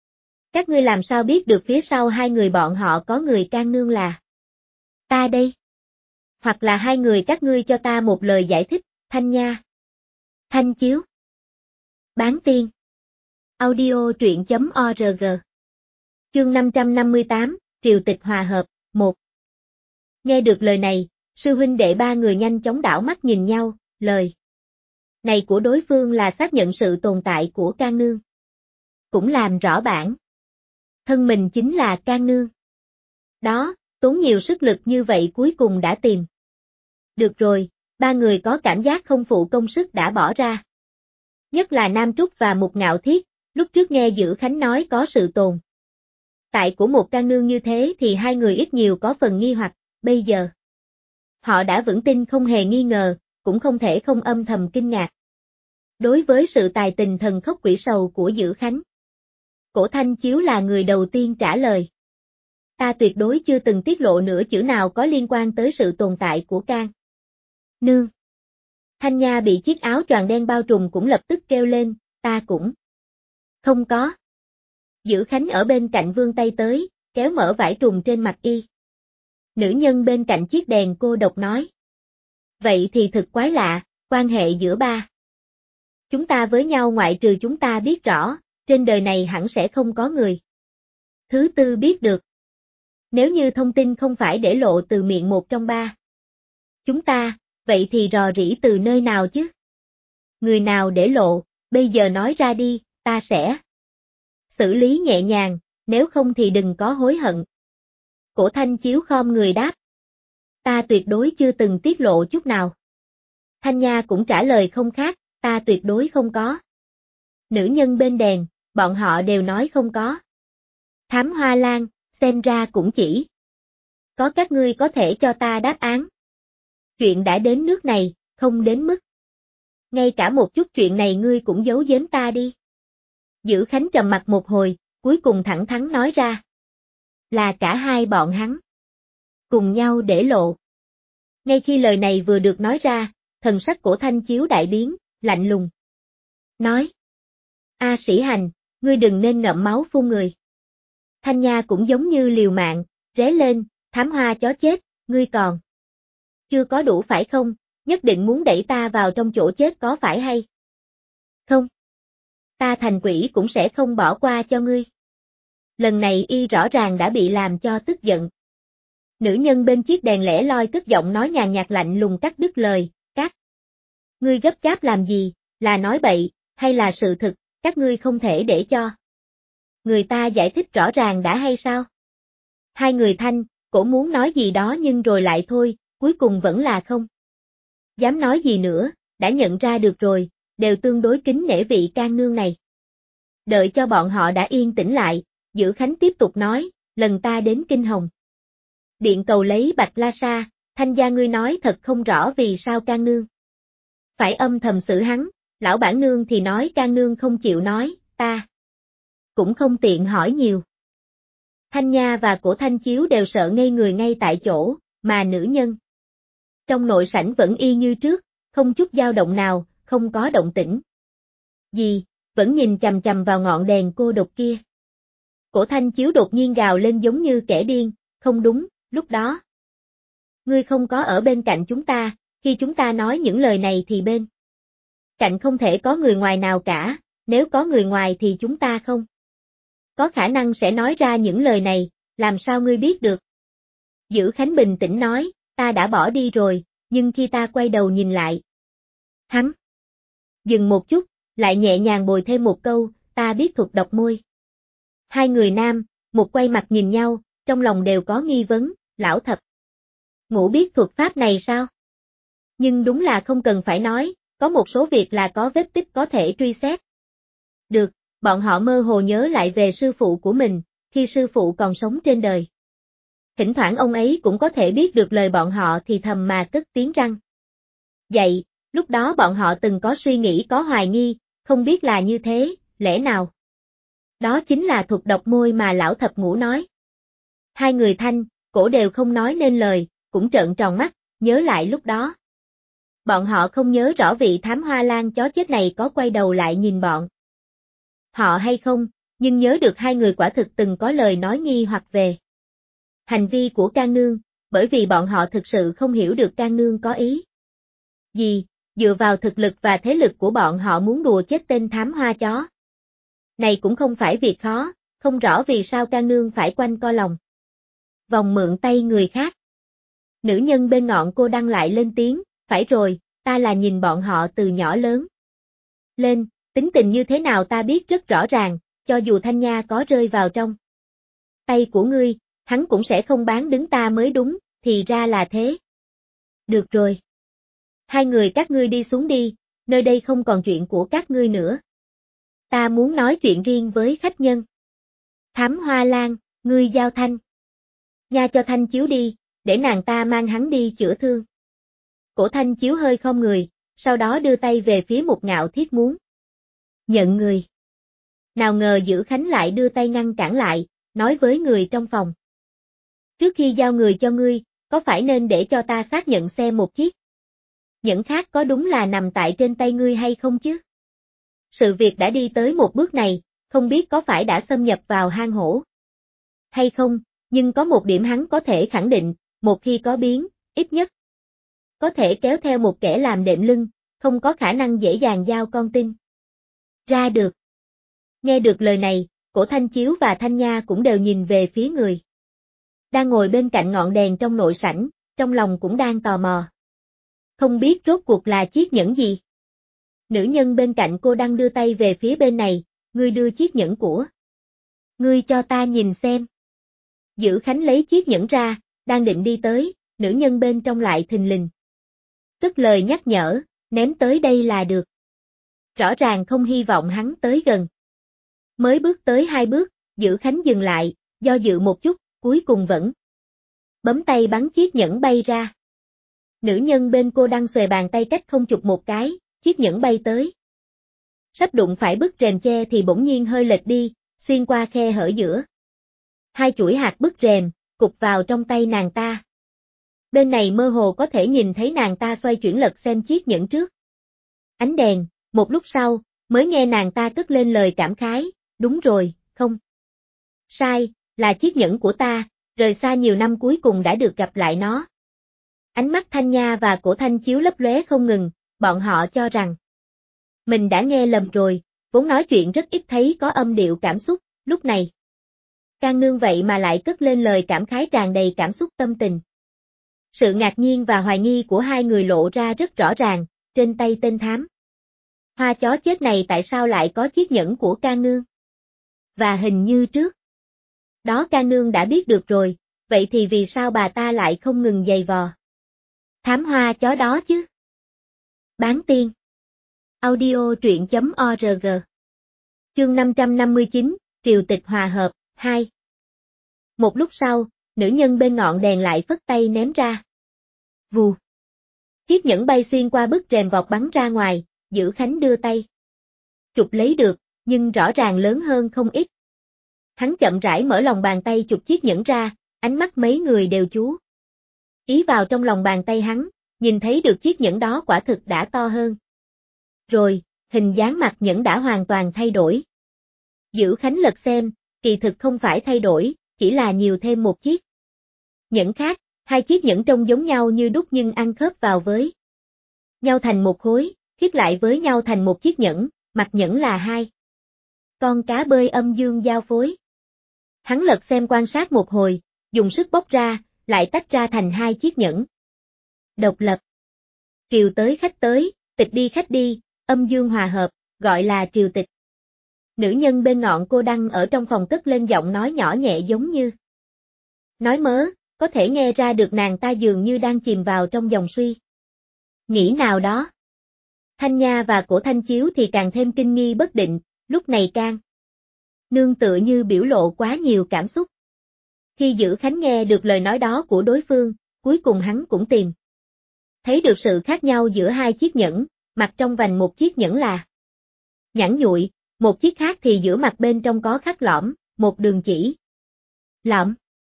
A: Các ngươi làm sao biết được phía sau hai người bọn họ có người can nương là ta đây? Hoặc là hai người các ngươi cho ta một lời giải thích, Thanh Nha. Thanh Chiếu. Bán tiên. Audio truyện.org. Chương 558, Triều tịch hòa hợp, 1. Nghe được lời này, sư huynh đệ ba người nhanh chóng đảo mắt nhìn nhau, lời này của đối phương là xác nhận sự tồn tại của can nương. Cũng làm rõ bản thân mình chính là can nương. Đó, tốn nhiều sức lực như vậy cuối cùng đã tìm được rồi, ba người có cảm giác không phụ công sức đã bỏ ra. Nhất là Nam Trúc và Mục Ngạo Thiết, lúc trước nghe Dữ Khánh nói có sự tồn tại của một can nương như thế thì hai người ít nhiều có phần nghi hoặc, bây giờ họ đã vững tin không hề nghi ngờ, cũng không thể không âm thầm kinh ngạc. Đối với sự tài tình thần khốc quỷ sầu của Dữ Khánh, Cổ Thanh Chiếu là người đầu tiên trả lời. Ta tuyệt đối chưa từng tiết lộ nửa chữ nào có liên quan tới sự tồn tại của can nương. Thanh Nha bị chiếc áo choàng đen bao trùm cũng lập tức kêu lên, ta cũng không có. Dữ Khánh ở bên cạnh vươn tay tới, kéo mở vải trùm trên mặt y. Nữ nhân bên cạnh chiếc đèn cô độc nói. Vậy thì thực quái lạ, quan hệ giữa ba chúng ta với nhau ngoại trừ chúng ta biết rõ, trên đời này hẳn sẽ không có người thứ tư biết được. Nếu như thông tin không phải để lộ từ miệng một trong ba chúng ta, vậy thì rò rỉ từ nơi nào chứ? người nào để lộ, bây giờ nói ra đi, ta sẽ xử lý nhẹ nhàng, nếu không thì đừng có hối hận. Cổ Thanh Chiếu khom người đáp. Ta tuyệt đối chưa từng tiết lộ chút nào. Thanh Nha cũng trả lời không khác, ta tuyệt đối không có. Nữ nhân bên đèn, bọn họ đều nói không có. Thám Hoa Lan, xem ra cũng chỉ có các ngươi có thể cho ta đáp án. Chuyện đã đến nước này, không đến mức. Ngay cả một chút chuyện này ngươi cũng giấu giếm ta đi. Dữ Khánh trầm mặt một hồi, cuối cùng thẳng thắn nói ra. Là cả hai bọn hắn cùng nhau để lộ. Ngay khi lời này vừa được nói ra, thần sắc Cổ Thanh Chiếu đại biến, lạnh lùng. Nói. A Sĩ Hành, ngươi đừng nên ngậm máu phun người. Thanh Nha cũng giống như liều mạng, ré lên, thám hoa chó chết, ngươi còn chưa có đủ phải không, nhất định muốn đẩy ta vào trong chỗ chết có phải hay? Không. Ta thành quỷ cũng sẽ không bỏ qua cho ngươi. Lần này y rõ ràng đã bị làm cho tức giận. Nữ nhân bên chiếc đèn lẻ loi cất giọng nói nhàn nhạt lạnh lùng cắt đứt lời, các ngươi gấp gáp làm gì, là nói bậy, hay là sự thực, các ngươi không thể để cho người ta giải thích rõ ràng đã hay sao? Hai người Thanh, Cổ muốn nói gì đó nhưng rồi lại thôi, cuối cùng vẫn là không dám nói gì nữa, đã nhận ra được rồi, đều tương đối kính nể vị can nương này. Đợi cho bọn họ đã yên tĩnh lại, Dữ Khánh tiếp tục nói, lần ta đến Kinh Hồng điện cầu lấy Bạch La Sa, Thanh gia ngươi nói thật không rõ vì sao can nương phải âm thầm xử hắn, lão bản nương thì nói can nương không chịu nói, ta cũng không tiện hỏi nhiều. Thanh Nha và Cổ Thanh Chiếu đều sợ ngây người ngay tại chỗ, mà nữ nhân trong nội sảnh vẫn y như trước, không chút dao động nào, không có động tĩnh gì, vẫn nhìn chằm chằm vào ngọn đèn cô độc kia. Cổ Thanh Chiếu đột nhiên gào lên giống như kẻ điên, không đúng, lúc đó ngươi không có ở bên cạnh chúng ta, khi chúng ta nói những lời này thì bên cạnh không thể có người ngoài nào cả, nếu có người ngoài thì chúng ta không có khả năng sẽ nói ra những lời này, làm sao ngươi biết được? Dữ Khánh bình tĩnh nói, ta đã bỏ đi rồi, nhưng khi ta quay đầu nhìn lại. Hắn dừng một chút, lại nhẹ nhàng bồi thêm một câu, ta biết thuật độc môi. Hai người nam, một quay mặt nhìn nhau, trong lòng đều có nghi vấn, lão thập ngũ biết thuật pháp này sao? Nhưng đúng là không cần phải nói, có một số việc là có vết tích có thể truy xét. Được, bọn họ mơ hồ nhớ lại về sư phụ của mình, khi sư phụ còn sống trên đời. Thỉnh thoảng ông ấy cũng có thể biết được lời bọn họ thì thầm mà cất tiếng răng. Vậy, lúc đó bọn họ từng có suy nghĩ có hoài nghi, không biết là như thế, lẽ nào? Đó chính là thuật độc môi mà lão thập ngũ nói. Hai người Thanh, Cổ đều không nói nên lời, cũng trợn tròn mắt, nhớ lại lúc đó. Bọn họ không nhớ rõ vị thám hoa lan chó chết này có quay đầu lại nhìn bọn họ hay không, nhưng nhớ được hai người quả thực từng có lời nói nghi hoặc về hành vi của can nương, bởi vì bọn họ thực sự không hiểu được can nương có ý gì, dựa vào thực lực và thế lực của bọn họ muốn đùa chết tên thám hoa chó. Này cũng không phải việc khó, không rõ vì sao can nương phải quanh co lòng vòng mượn tay người khác. Nữ nhân bên ngọn cô đăng lại lên tiếng, phải rồi, ta là nhìn bọn họ từ nhỏ lớn lên, tính tình như thế nào ta biết rất rõ ràng, cho dù Thanh Nha có rơi vào trong tay của ngươi, hắn cũng sẽ không bán đứng ta mới đúng, thì ra là thế. Được rồi. Hai người các ngươi đi xuống đi, nơi đây không còn chuyện của các ngươi nữa. Ta muốn nói chuyện riêng với khách nhân. Thám Hoa Lan, ngươi giao Thanh Nha cho Thanh Chiếu đi, để nàng ta mang hắn đi chữa thương. Cổ Thanh Chiếu hơi khom người, sau đó đưa tay về phía Mục Ngạo Thiết muốn nhận người. Nào ngờ Dữ Khánh lại đưa tay ngăn cản lại, nói với người trong phòng. Trước khi giao người cho ngươi, có phải nên để cho ta xác nhận xem một chiếc nhẫn khác có đúng là nằm tại trên tay ngươi hay không chứ? Sự việc đã đi tới một bước này, không biết có phải đã xâm nhập vào hang hổ hay không, nhưng có một điểm hắn có thể khẳng định, một khi có biến, ít nhất có thể kéo theo một kẻ làm đệm lưng, không có khả năng dễ dàng giao con tin ra được. Nghe được lời này, Cổ Thanh Chiếu và Thanh Nha cũng đều nhìn về phía người đang ngồi bên cạnh ngọn đèn trong nội sảnh, trong lòng cũng đang tò mò. Không biết rốt cuộc là chiếc nhẫn gì? Nữ nhân bên cạnh cô đang đưa tay về phía bên này, ngươi đưa chiếc nhẫn của. Ngươi cho ta nhìn xem. Dữ Khánh lấy chiếc nhẫn ra, đang định đi tới, nữ nhân bên trong lại thình lình. Cất lời nhắc nhở, ném tới đây là được. Rõ ràng không hy vọng hắn tới gần. Mới bước tới 2 bước, Dữ Khánh dừng lại, do dự một chút, cuối cùng vẫn bấm tay bắn chiếc nhẫn bay ra. Nữ nhân bên cô đang xòe bàn tay cách không chụp một cái, chiếc nhẫn bay tới. Sắp đụng phải bức rèm che thì bỗng nhiên hơi lệch đi, xuyên qua khe hở giữa. 2 chuỗi hạt bức rèm, cụp vào trong tay nàng ta. Bên này mơ hồ có thể nhìn thấy nàng ta xoay chuyển lật xem chiếc nhẫn trước. Ánh đèn, một lúc sau, mới nghe nàng ta cất lên lời cảm khái, đúng rồi, không. Sai, là chiếc nhẫn của ta, rời xa nhiều năm cuối cùng đã được gặp lại nó. Ánh mắt Thanh Nha và Cổ Thanh Chiếu lấp lóe không ngừng, bọn họ cho rằng mình đã nghe lầm rồi, vốn nói chuyện rất ít thấy có âm điệu cảm xúc, lúc này. Can Nương vậy mà lại cất lên lời cảm khái tràn đầy cảm xúc tâm tình. Sự ngạc nhiên và hoài nghi của hai người lộ ra rất rõ ràng, trên tay tên thám. Hoa chó chết này tại sao lại có chiếc nhẫn của Can Nương? Và hình như trước đó Can Nương đã biết được rồi, vậy thì vì sao bà ta lại không ngừng giày vò? Thám hoa chó đó chứ? Bán tiên. Audio truyện.org. Chương 559, Triều tịch hòa hợp, 2. Một lúc sau, nữ nhân bên ngọn đèn lại phất tay ném ra. Vù. Chiếc nhẫn bay xuyên qua bức rèm vọt bắn ra ngoài, Dữ Khánh đưa tay. Chụp lấy được, nhưng rõ ràng lớn hơn không ít. Hắn chậm rãi mở lòng bàn tay chụp chiếc nhẫn ra, ánh mắt mấy người đều chú ý vào trong lòng bàn tay hắn, nhìn thấy được chiếc nhẫn đó quả thực đã to hơn. Rồi, hình dáng mặt nhẫn đã hoàn toàn thay đổi. Dữ Khánh lật xem, kỳ thực không phải thay đổi, chỉ là nhiều thêm một chiếc nhẫn khác, 2 chiếc nhẫn trông giống nhau như đúc nhưng ăn khớp vào với nhau thành một khối, khít lại với nhau thành một chiếc nhẫn, mặt nhẫn là 2 con cá bơi âm dương giao phối. Hắn lật xem quan sát một hồi, dùng sức bóc ra, lại tách ra thành 2 chiếc nhẫn. Độc lập. Triều tới khách tới, tịch đi khách đi, âm dương hòa hợp, gọi là triều tịch. Nữ nhân bên ngọn cô đăng ở trong phòng cất lên giọng nói nhỏ nhẹ giống như nói mớ, có thể nghe ra được nàng ta dường như đang chìm vào trong dòng suy nghĩ nào đó. Thanh Nha và Cổ Thanh Chiếu thì càng thêm kinh nghi bất định, lúc này Can Nương tựa như biểu lộ quá nhiều cảm xúc. Khi Dữ Khánh nghe được lời nói đó của đối phương, cuối cùng hắn cũng tìm thấy được sự khác nhau giữa 2 chiếc nhẫn, mặt trong vành một chiếc nhẫn là nhẵn nhụi, một chiếc khác thì giữa mặt bên trong có khắc lõm, một đường chỉ lõm.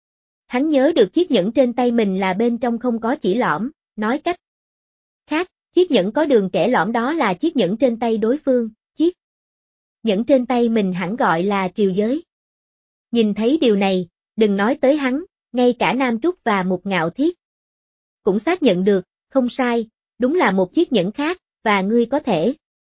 A: Hắn nhớ được chiếc nhẫn trên tay mình là bên trong không có chỉ lõm, nói cách khác, chiếc nhẫn có đường kẻ lõm đó là chiếc nhẫn trên tay đối phương, chiếc nhẫn trên tay mình hẳn gọi là triều giới. Nhìn thấy điều này, đừng nói tới hắn, ngay cả Nam Trúc và Mục Ngạo Thiết cũng xác nhận được, không sai, đúng là một chiếc nhẫn khác, và ngươi có thể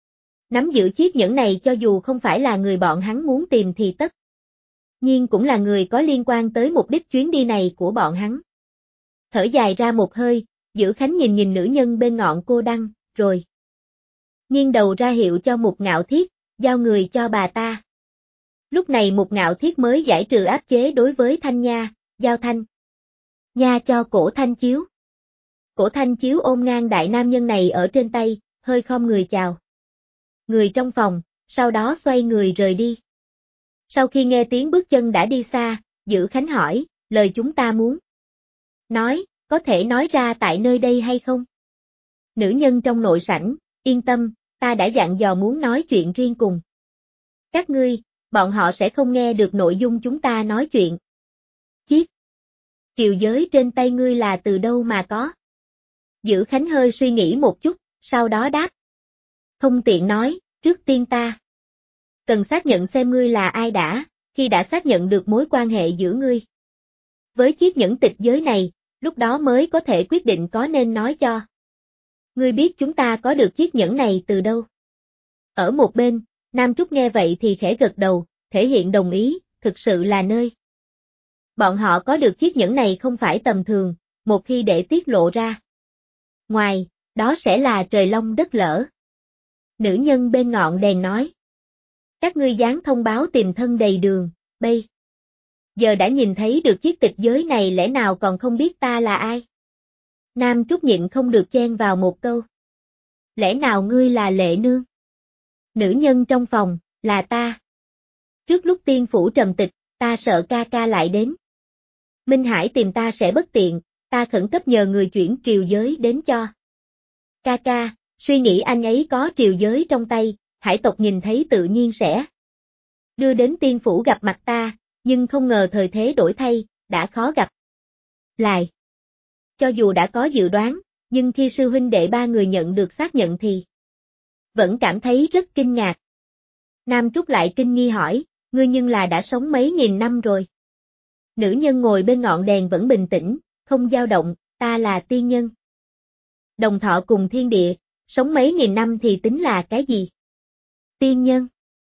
A: nắm giữ chiếc nhẫn này cho dù không phải là người bọn hắn muốn tìm thì tất nhiên cũng là người có liên quan tới mục đích chuyến đi này của bọn hắn. Thở dài ra một hơi, Dữ Khánh nhìn nhìn nữ nhân bên ngọn cô đăng, rồi nghiêng đầu ra hiệu cho Mục Ngạo Thiết, giao người cho bà ta. Lúc này Mục Ngạo Thiết mới giải trừ áp chế đối với Thanh Nha, giao Thanh Nha cho Cổ Thanh Chiếu. Cổ Thanh Chiếu ôm ngang đại nam nhân này ở trên tay, hơi khom người chào người trong phòng, sau đó xoay người rời đi. Sau khi nghe tiếng bước chân đã đi xa, Dữ Khánh hỏi, lời chúng ta muốn nói, có thể nói ra tại nơi đây hay không? Nữ nhân trong nội sảnh, yên tâm, ta đã dặn dò muốn nói chuyện riêng cùng các ngươi, bọn họ sẽ không nghe được nội dung chúng ta nói chuyện. Chiếc triều giới trên tay ngươi là từ đâu mà có? Dữ Khánh hơi suy nghĩ một chút, sau đó đáp. Không tiện nói, trước tiên ta cần xác nhận xem ngươi là ai đã, khi đã xác nhận được mối quan hệ giữa ngươi với chiếc nhẫn tịch giới này, lúc đó mới có thể quyết định có nên nói cho ngươi biết chúng ta có được chiếc nhẫn này từ đâu. Ở một bên, Nam Trúc nghe vậy thì khẽ gật đầu, thể hiện đồng ý, thực sự là nơi bọn họ có được chiếc nhẫn này không phải tầm thường, một khi để tiết lộ ra ngoài, đó sẽ là trời long đất lở. Nữ nhân bên ngọn đèn nói. Các ngươi dán thông báo tìm thân đầy đường, bây giờ đã nhìn thấy được chiếc tịch giới này lẽ nào còn không biết ta là ai? Nam Trúc nhịn không được chen vào một câu. Lẽ nào ngươi là Lệ Nương? Nữ nhân trong phòng, là ta. Trước lúc tiên phủ trầm tịch, ta sợ ca ca lại đến. Minh Hải tìm ta sẽ bất tiện, ta khẩn cấp nhờ người chuyển triều giới đến cho. Ca ca, suy nghĩ anh ấy có triều giới trong tay, hải tộc nhìn thấy tự nhiên sẽ đưa đến tiên phủ gặp mặt ta, nhưng không ngờ thời thế đổi thay, đã khó gặp lại. Cho dù đã có dự đoán, nhưng khi sư huynh đệ ba người nhận được xác nhận thì vẫn cảm thấy rất kinh ngạc. Nam Trúc lại kinh nghi hỏi, ngươi nhưng là đã sống mấy nghìn năm rồi. Nữ nhân ngồi bên ngọn đèn vẫn bình tĩnh, không dao động, ta là tiên nhân. Đồng thọ cùng thiên địa, sống mấy nghìn năm thì tính là cái gì? Tiên nhân.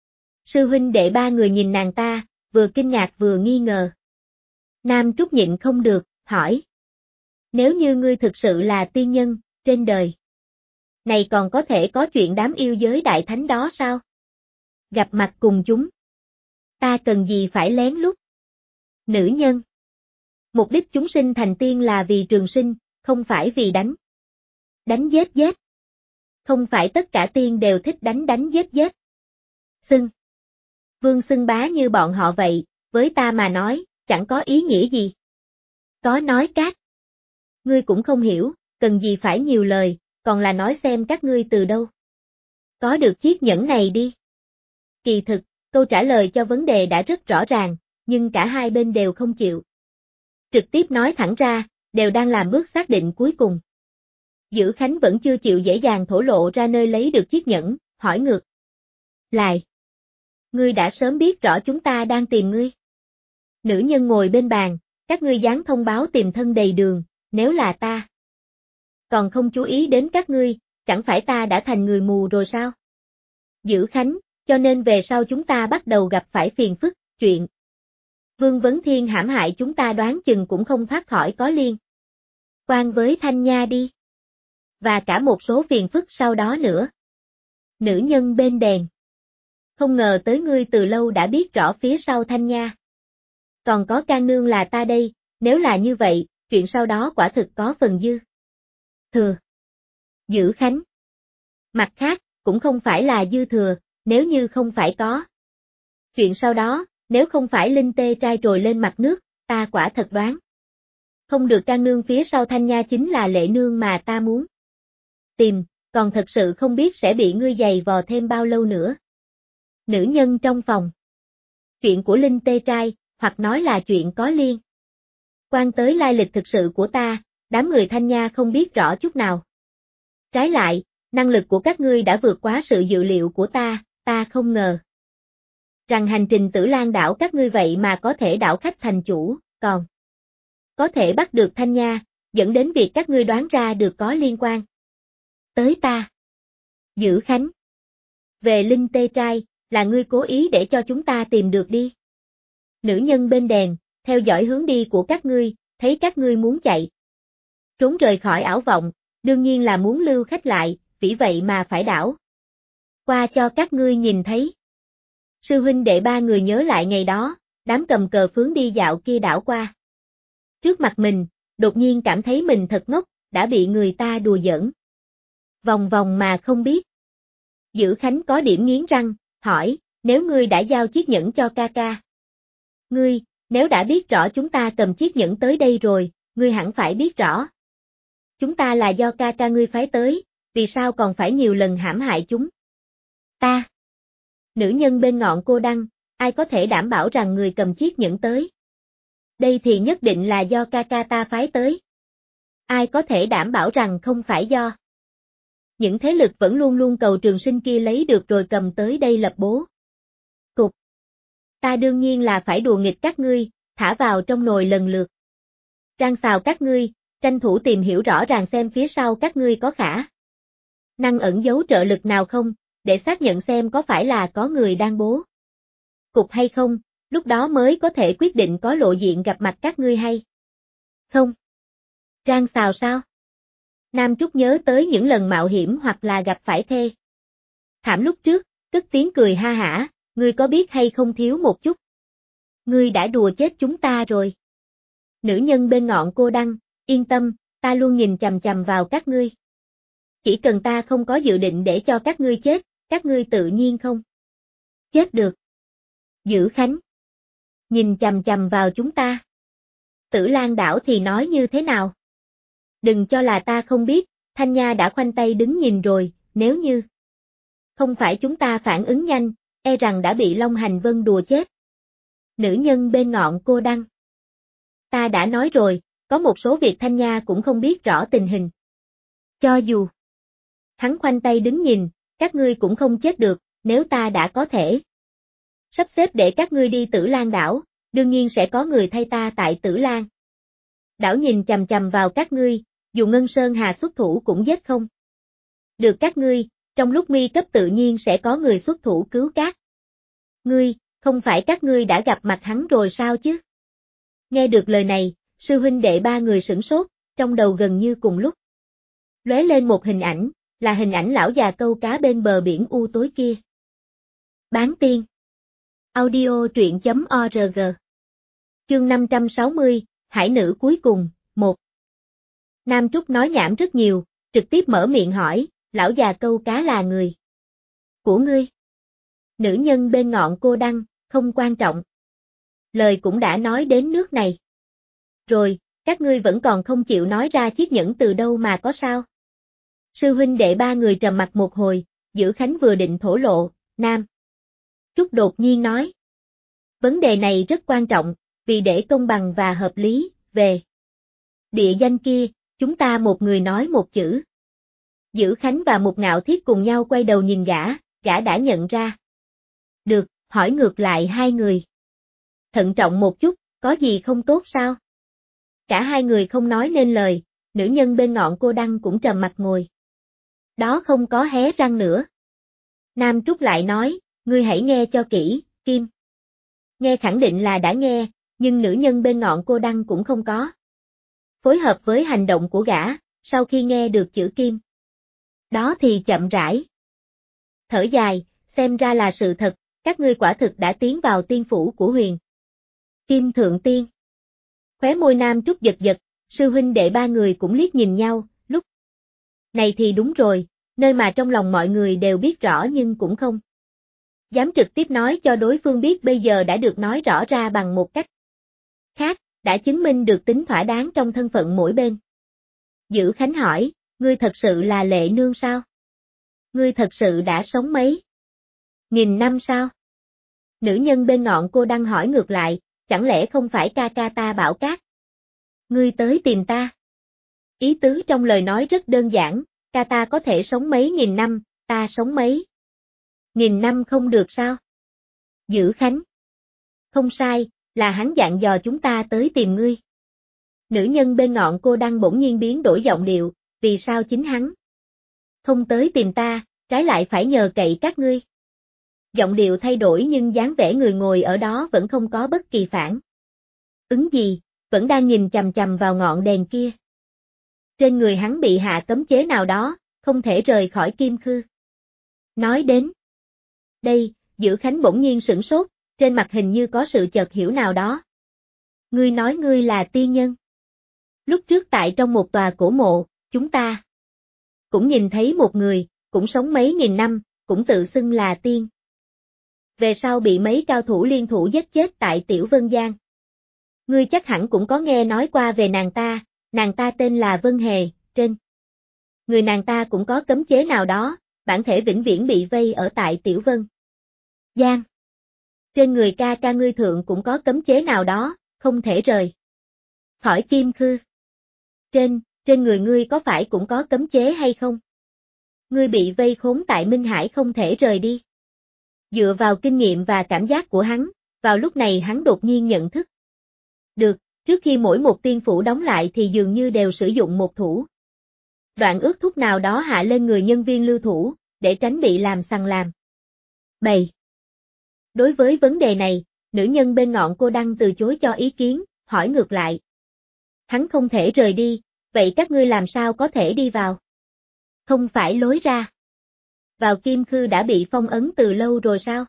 A: Sư huynh đệ ba người nhìn nàng ta, vừa kinh ngạc vừa nghi ngờ. Nam Trúc nhịn không được, hỏi. Nếu như ngươi thực sự là tiên nhân, trên đời này còn có thể có chuyện đám yêu giới đại thánh đó sao? Gặp mặt cùng chúng. Ta cần gì phải lén lút? Nữ nhân. Mục đích chúng sinh thành tiên là vì trường sinh, không phải vì đánh giết giết. Không phải tất cả tiên đều thích đánh giết giết. Xưng. Vương xưng bá như bọn họ vậy, với ta mà nói, chẳng có ý nghĩa gì. Có nói cát. Ngươi cũng không hiểu, cần gì phải nhiều lời, còn là nói xem các ngươi từ đâu. Có được chiếc nhẫn này đi. Kỳ thực, câu trả lời cho vấn đề đã rất rõ ràng, nhưng cả hai bên đều không chịu. Trực tiếp nói thẳng ra, đều đang làm bước xác định cuối cùng. Dữ Khánh vẫn chưa chịu dễ dàng thổ lộ ra nơi lấy được chiếc nhẫn, hỏi ngược lại. Ngươi đã sớm biết rõ chúng ta đang tìm ngươi. Nữ nhân ngồi bên bàn, các ngươi dán thông báo tìm thân đầy đường, nếu là ta. Còn không chú ý đến các ngươi, chẳng phải ta đã thành người mù rồi sao? Dữ Khánh, cho nên về sau chúng ta bắt đầu gặp phải phiền phức, chuyện. Vương Vấn Thiên hãm hại chúng ta đoán chừng cũng không thoát khỏi có liên quan với Thanh Nha đi. Và cả một số phiền phức sau đó nữa. Nữ nhân bên đèn. Không ngờ tới ngươi từ lâu đã biết rõ phía sau Thanh Nha. Còn có Can Nương là ta đây, nếu là như vậy, chuyện sau đó quả thực có phần dư thừa. Dữ Khánh. Mặt khác, cũng không phải là dư thừa, nếu như không phải có. Chuyện sau đó, nếu không phải Linh Tê trai trồi lên mặt nước, ta quả thật đoán. Không được Can Nương phía sau Thanh Nha chính là Lệ Nương mà ta muốn tìm, còn thật sự không biết sẽ bị ngươi giày vò thêm bao lâu nữa. Nữ nhân trong phòng. Chuyện của Linh Tê trai, hoặc nói là chuyện có liên quan tới lai lịch thực sự của ta, đám người Thanh Nha không biết rõ chút nào. Trái lại, năng lực của các ngươi đã vượt quá sự dự liệu của ta không ngờ rằng hành trình Tử Lan đảo các ngươi vậy mà có thể đảo khách thành chủ, còn có thể bắt được Thanh Nha, dẫn đến việc các ngươi đoán ra được có liên quan tới ta. Dữ Khánh. Về Linh Tê trai, là ngươi cố ý để cho chúng ta tìm được đi. Nữ nhân bên đèn, theo dõi hướng đi của các ngươi, thấy các ngươi muốn chạy trốn rời khỏi ảo vọng, đương nhiên là muốn lưu khách lại, vì vậy mà phải đảo qua cho các ngươi nhìn thấy. Sư huynh đệ ba người nhớ lại ngày đó, đám cầm cờ phướng đi dạo kia đảo qua trước mặt mình, đột nhiên cảm thấy mình thật ngốc, đã bị người ta đùa giỡn vòng vòng mà không biết. Dữ Khánh có điểm nghiến răng, hỏi, nếu ngươi đã giao chiếc nhẫn cho ca ca. Ngươi, nếu đã biết rõ chúng ta cầm chiếc nhẫn tới đây rồi, ngươi hẳn phải biết rõ. Chúng ta là do ca ca ngươi phái tới, vì sao còn phải nhiều lần hãm hại chúng? Ta. Nữ nhân bên ngọn cô đăng, ai có thể đảm bảo rằng người cầm chiếc nhẫn tới? Đây thì nhất định là do ca ca ta phái tới. Ai có thể đảm bảo rằng không phải do những thế lực vẫn luôn luôn cầu trường sinh kia lấy được rồi cầm tới đây lập bố cục. Ta đương nhiên là phải đùa nghịch các ngươi, thả vào trong nồi lần lượt rang xào các ngươi, tranh thủ tìm hiểu rõ ràng xem phía sau các ngươi có khả năng ẩn giấu trợ lực nào không, để xác nhận xem có phải là có người đang bố cục hay không, lúc đó mới có thể quyết định có lộ diện gặp mặt các ngươi hay không. Rang xào sao? Nam Trúc nhớ tới những lần mạo hiểm hoặc là gặp phải thê Hãm lúc trước, cất tiếng cười ha hả, ngươi có biết hay không thiếu một chút. Ngươi đã đùa chết chúng ta rồi. Nữ nhân bên ngọn cô đăng, yên tâm, ta luôn nhìn chằm chằm vào các ngươi. Chỉ cần ta không có dự định để cho các ngươi chết, các ngươi tự nhiên không chết được. Dữ Khánh. Nhìn chằm chằm vào chúng ta. Tử Lan đảo thì nói như thế nào? Đừng cho là ta không biết, Thanh Nha đã khoanh tay đứng nhìn rồi, nếu như không phải chúng ta phản ứng nhanh, e rằng đã bị Long Hành Vân đùa chết. Nữ nhân bên ngọn cô đăng. Ta đã nói rồi, có một số việc Thanh Nha cũng không biết rõ tình hình. Cho dù hắn khoanh tay đứng nhìn, các ngươi cũng không chết được, nếu ta đã có thể sắp xếp để các ngươi đi Tử Lan đảo, đương nhiên sẽ có người thay ta tại Tử Lan đảo nhìn chằm chằm vào các ngươi, dù Ngân Sơn Hà xuất thủ cũng giết không được các ngươi, trong lúc nguy cấp tự nhiên sẽ có người xuất thủ cứu các ngươi, không phải các ngươi đã gặp mặt hắn rồi sao chứ? Nghe được lời này, sư huynh đệ ba người sửng sốt, trong đầu gần như cùng lúc lóe lên một hình ảnh, là hình ảnh lão già câu cá bên bờ biển u tối kia. Bán tiên. Audio truyện.org. Chương 560, Hải nữ cuối cùng, 1. Nam Trúc nói nhảm rất nhiều, trực tiếp mở miệng hỏi, lão già câu cá là người của ngươi. Nữ nhân bên ngọn cô đăng, không quan trọng. Lời cũng đã nói đến nước này. Rồi, các ngươi vẫn còn không chịu nói ra chiếc nhẫn từ đâu mà có sao? Sư huynh đệ ba người trầm mặt một hồi, Dữ Khánh vừa định thổ lộ, Nam Trúc đột nhiên nói. Vấn đề này rất quan trọng, vì để công bằng và hợp lý, về địa danh kia, chúng ta một người nói một chữ. Dữ Khánh và Mục Ngạo Thiết cùng nhau quay đầu nhìn gã đã nhận ra. Được, hỏi ngược lại hai người. Thận trọng một chút, có gì không tốt sao? Cả hai người không nói nên lời, nữ nhân bên ngọn cô đăng cũng trầm mặt ngồi. Đó không có hé răng nữa. Nam Trúc lại nói, ngươi hãy nghe cho kỹ, Kim. Nghe khẳng định là đã nghe, nhưng nữ nhân bên ngọn cô đăng cũng không có phối hợp với hành động của gã, sau khi nghe được chữ Kim. Đó thì chậm rãi. Thở dài, xem ra là sự thật, các ngươi quả thực đã tiến vào tiên phủ của Huyền Kim Thượng Tiên. Khóe môi Nam Trúc giật giật, sư huynh đệ ba người cũng liếc nhìn nhau, lúc này thì đúng rồi, nơi mà trong lòng mọi người đều biết rõ nhưng cũng không dám trực tiếp nói cho đối phương biết bây giờ đã được nói rõ ra bằng một cách khác, đã chứng minh được tính thỏa đáng trong thân phận mỗi bên. Dữ Khánh hỏi, ngươi thật sự là Lệ Nương sao? Ngươi thật sự đã sống mấy nghìn năm sao? Nữ nhân bên ngọn cô đăng hỏi ngược lại, chẳng lẽ không phải ca ca ta Bảo Cát? Ngươi tới tìm ta. Ý tứ trong lời nói rất đơn giản, ca ta có thể sống mấy nghìn năm, ta sống mấy nghìn năm không được sao? Dữ Khánh. Không sai, là hắn dặn dò chúng ta tới tìm ngươi. Nữ nhân bên ngọn cô đăng bỗng nhiên biến đổi giọng điệu, vì sao chính hắn không tới tìm ta, trái lại phải nhờ cậy các ngươi. Giọng điệu thay đổi nhưng dáng vẻ người ngồi ở đó vẫn không có bất kỳ phản ứng gì, vẫn đang nhìn chằm chằm vào ngọn đèn kia. Trên người hắn bị hạ cấm chế nào đó, không thể rời khỏi kim khư. Nói đến đây, Dữ Khánh bỗng nhiên sửng sốt, trên mặt hình như có sự chợt hiểu nào đó. Ngươi nói ngươi là tiên nhân. Lúc trước tại trong một tòa cổ mộ, chúng ta cũng nhìn thấy một người, cũng sống mấy nghìn năm, cũng tự xưng là tiên. Về sau bị mấy cao thủ liên thủ giết chết tại Tiểu Vân Giang. Ngươi chắc hẳn cũng có nghe nói qua về nàng ta tên là Vân Hề, trên người nàng ta cũng có cấm chế nào đó, bản thể vĩnh viễn bị vây ở tại Tiểu Vân Giang. Trên người ca ca ngươi thượng cũng có cấm chế nào đó, không thể rời khỏi kim khư. Trên người ngươi có phải cũng có cấm chế hay không? Ngươi bị vây khốn tại Minh Hải không thể rời đi. Dựa vào kinh nghiệm và cảm giác của hắn, vào lúc này hắn đột nhiên nhận thức được, trước khi mỗi một tiên phủ đóng lại thì dường như đều sử dụng một thủ đoạn ước thúc nào đó hạ lên người nhân viên lưu thủ, để tránh bị làm sằng làm bầy. Đối với vấn đề này, nữ nhân bên ngọn cô đăng từ chối cho ý kiến, hỏi ngược lại. Hắn không thể rời đi, vậy các ngươi làm sao có thể đi vào? Không phải lối ra. Vào Kim Khư đã bị phong ấn từ lâu rồi sao?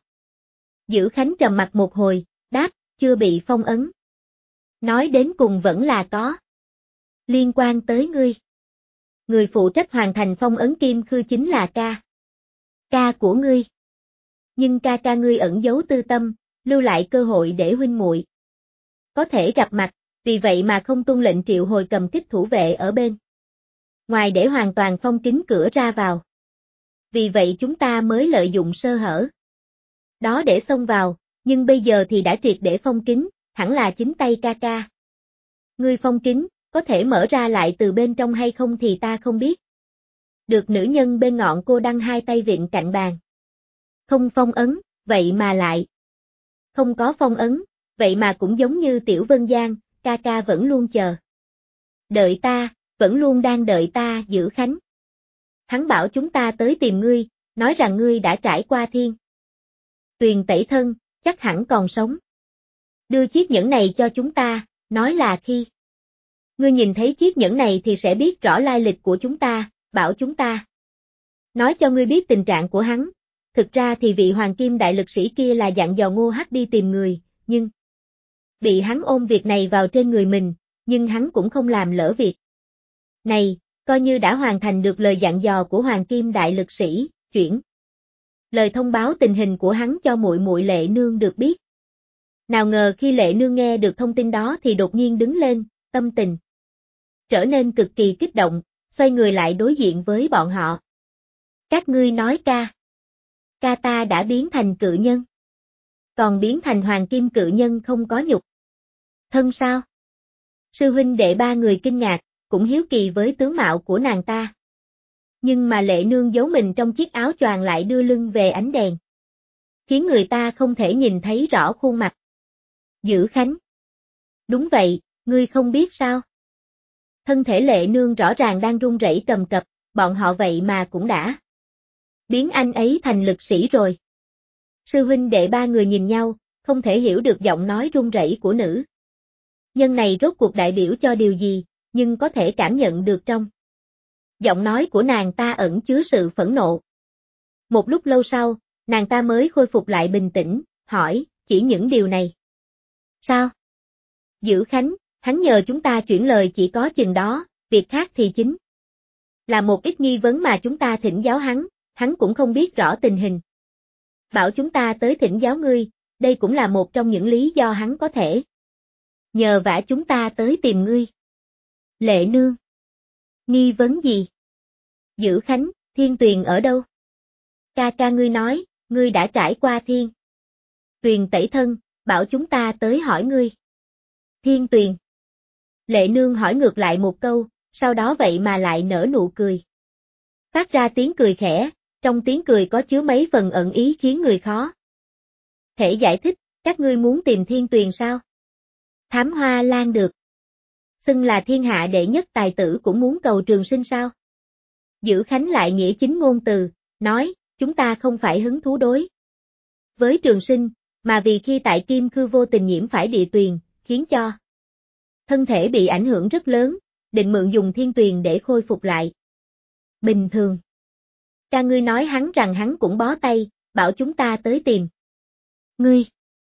A: Dữ Khánh trầm mặt một hồi, đáp, chưa bị phong ấn. Nói đến cùng vẫn là có liên quan tới ngươi. Người phụ trách hoàn thành phong ấn Kim Khư chính là ca của ngươi. Nhưng ca ngươi ẩn giấu tư tâm, lưu lại cơ hội để huynh muội có thể gặp mặt, vì vậy mà không tuân lệnh triệu hồi cầm kích thủ vệ ở bên ngoài để hoàn toàn phong kín cửa ra vào. Vì vậy chúng ta mới lợi dụng sơ hở đó để xông vào, nhưng bây giờ thì đã triệt để phong kín, hẳn là chính tay ca. Ngươi phong kín, có thể mở ra lại từ bên trong hay không thì ta không biết. Được nữ nhân bên ngọn cô đăng hai tay vịn cạnh bàn. Không phong ấn, vậy mà lại không có phong ấn, vậy mà cũng giống như Tiểu Vân Giang, ca vẫn luôn chờ. Đợi ta, vẫn luôn đang đợi ta. Dữ Khánh. Hắn bảo chúng ta tới tìm ngươi, nói rằng ngươi đã trải qua thiên tuyền tẩy thân, chắc hẳn còn sống. Đưa chiếc nhẫn này cho chúng ta, nói là khi ngươi nhìn thấy chiếc nhẫn này thì sẽ biết rõ lai lịch của chúng ta, bảo chúng ta nói cho ngươi biết tình trạng của hắn. Thực ra thì vị hoàng kim đại lực sĩ kia là dặn dò Ngô Hắc đi tìm người, nhưng bị hắn ôm việc này vào trên người mình, nhưng hắn cũng không làm lỡ việc này, coi như đã hoàn thành được lời dặn dò của hoàng kim đại lực sĩ, chuyển lời thông báo tình hình của hắn cho muội muội Lệ Nương được biết. Nào ngờ khi Lệ Nương nghe được thông tin đó thì đột nhiên đứng lên, tâm tình trở nên cực kỳ kích động, xoay người lại đối diện với bọn họ. Các ngươi nói ca ta đã biến thành cự nhân. Còn biến thành hoàng kim cự nhân không có nhục thân sao? Sư huynh đệ ba người kinh ngạc, cũng hiếu kỳ với tướng mạo của nàng ta. Nhưng mà Lệ Nương giấu mình trong chiếc áo choàng lại đưa lưng về ánh đèn, khiến người ta không thể nhìn thấy rõ khuôn mặt. Dữ Khánh. Đúng vậy, ngươi không biết sao? Thân thể Lệ Nương rõ ràng đang run rẩy cầm cập, bọn họ vậy mà cũng đã biến anh ấy thành lực sĩ rồi. Sư huynh đệ ba người nhìn nhau, không thể hiểu được giọng nói run rẩy của nữ nhân này rốt cuộc đại biểu cho điều gì, nhưng có thể cảm nhận được trong giọng nói của nàng ta ẩn chứa sự phẫn nộ. Một lúc lâu sau, nàng ta mới khôi phục lại bình tĩnh, hỏi, chỉ những điều này sao? Dữ Khánh, hắn nhờ chúng ta chuyển lời chỉ có chừng đó, việc khác thì chính là một ít nghi vấn mà chúng ta thỉnh giáo hắn cũng không biết rõ tình hình. Bảo chúng ta tới thỉnh giáo ngươi, đây cũng là một trong những lý do hắn có thể nhờ vả chúng ta tới tìm ngươi. Lệ Nương. Nghi vấn gì? Dữ Khánh, Thiên Tuyền ở đâu? Ca ngươi nói, ngươi đã trải qua thiên tuyền tẩy thân, bảo chúng ta tới hỏi ngươi. Thiên Tuyền. Lệ Nương hỏi ngược lại một câu, sau đó vậy mà lại nở nụ cười. Phát ra tiếng cười khẽ, trong tiếng cười có chứa mấy phần ẩn ý khiến người khó thể giải thích, các ngươi muốn tìm Thiên Tuyền sao? Thám Hoa Lan được xưng là thiên hạ đệ nhất tài tử cũng muốn cầu trường sinh sao? Dữ Khánh lại nghĩa chính ngôn từ, nói, chúng ta không phải hứng thú đối với trường sinh, mà vì khi tại Kim Khư vô tình nhiễm phải địa tuyền, khiến cho thân thể bị ảnh hưởng rất lớn, định mượn dùng Thiên Tuyền để khôi phục lại bình thường. Ca ngươi nói hắn rằng hắn cũng bó tay, bảo chúng ta tới tìm ngươi.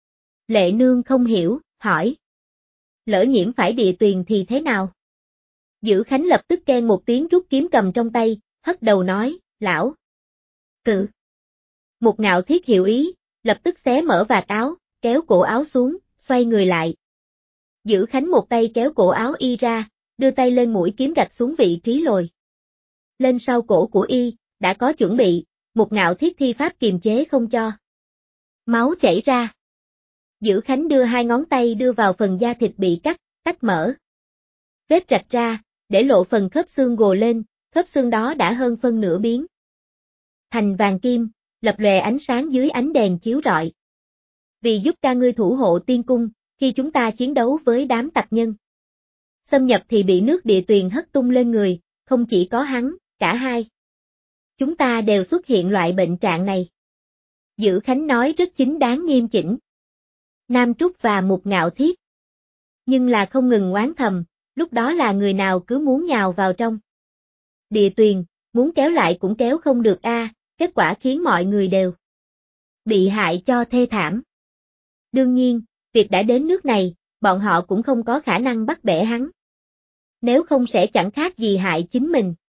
A: Lệ Nương không hiểu, hỏi. Lỡ nhiễm phải địa tuyền thì thế nào? Dữ Khánh lập tức khen một tiếng rút kiếm cầm trong tay, hất đầu nói, lão cự. Một Ngạo Thiết hiểu ý, lập tức xé mở vạt áo, kéo cổ áo xuống, xoay người lại. Dữ Khánh một tay kéo cổ áo y ra, đưa tay lên mũi kiếm rạch xuống vị trí lồi lên sau cổ của y, đã có chuẩn bị, Một Ngạo Thiết thi pháp kiềm chế không cho máu chảy ra. Dữ Khánh đưa hai ngón tay đưa vào phần da thịt bị tách mở vết rạch ra, để lộ phần khớp xương gồ lên, khớp xương đó đã hơn phân nửa biến thành vàng kim, lập lòe ánh sáng dưới ánh đèn chiếu rọi. Vì giúp ca ngươi thủ hộ tiên cung, khi chúng ta chiến đấu với đám tặc nhân xâm nhập thì bị nước địa tuyền hất tung lên người, không chỉ có hắn, cả hai chúng ta đều xuất hiện loại bệnh trạng này. Dữ Khánh nói rất chính đáng nghiêm chỉnh. Nam Trúc và Một Ngạo Thiết nhưng là không ngừng oán thầm, lúc đó là người nào cứ muốn nhào vào trong địa tuyền, muốn kéo lại cũng kéo không được a, kết quả khiến mọi người đều bị hại cho thê thảm. Đương nhiên, việc đã đến nước này, bọn họ cũng không có khả năng bắt bẻ hắn. Nếu không sẽ chẳng khác gì hại chính mình.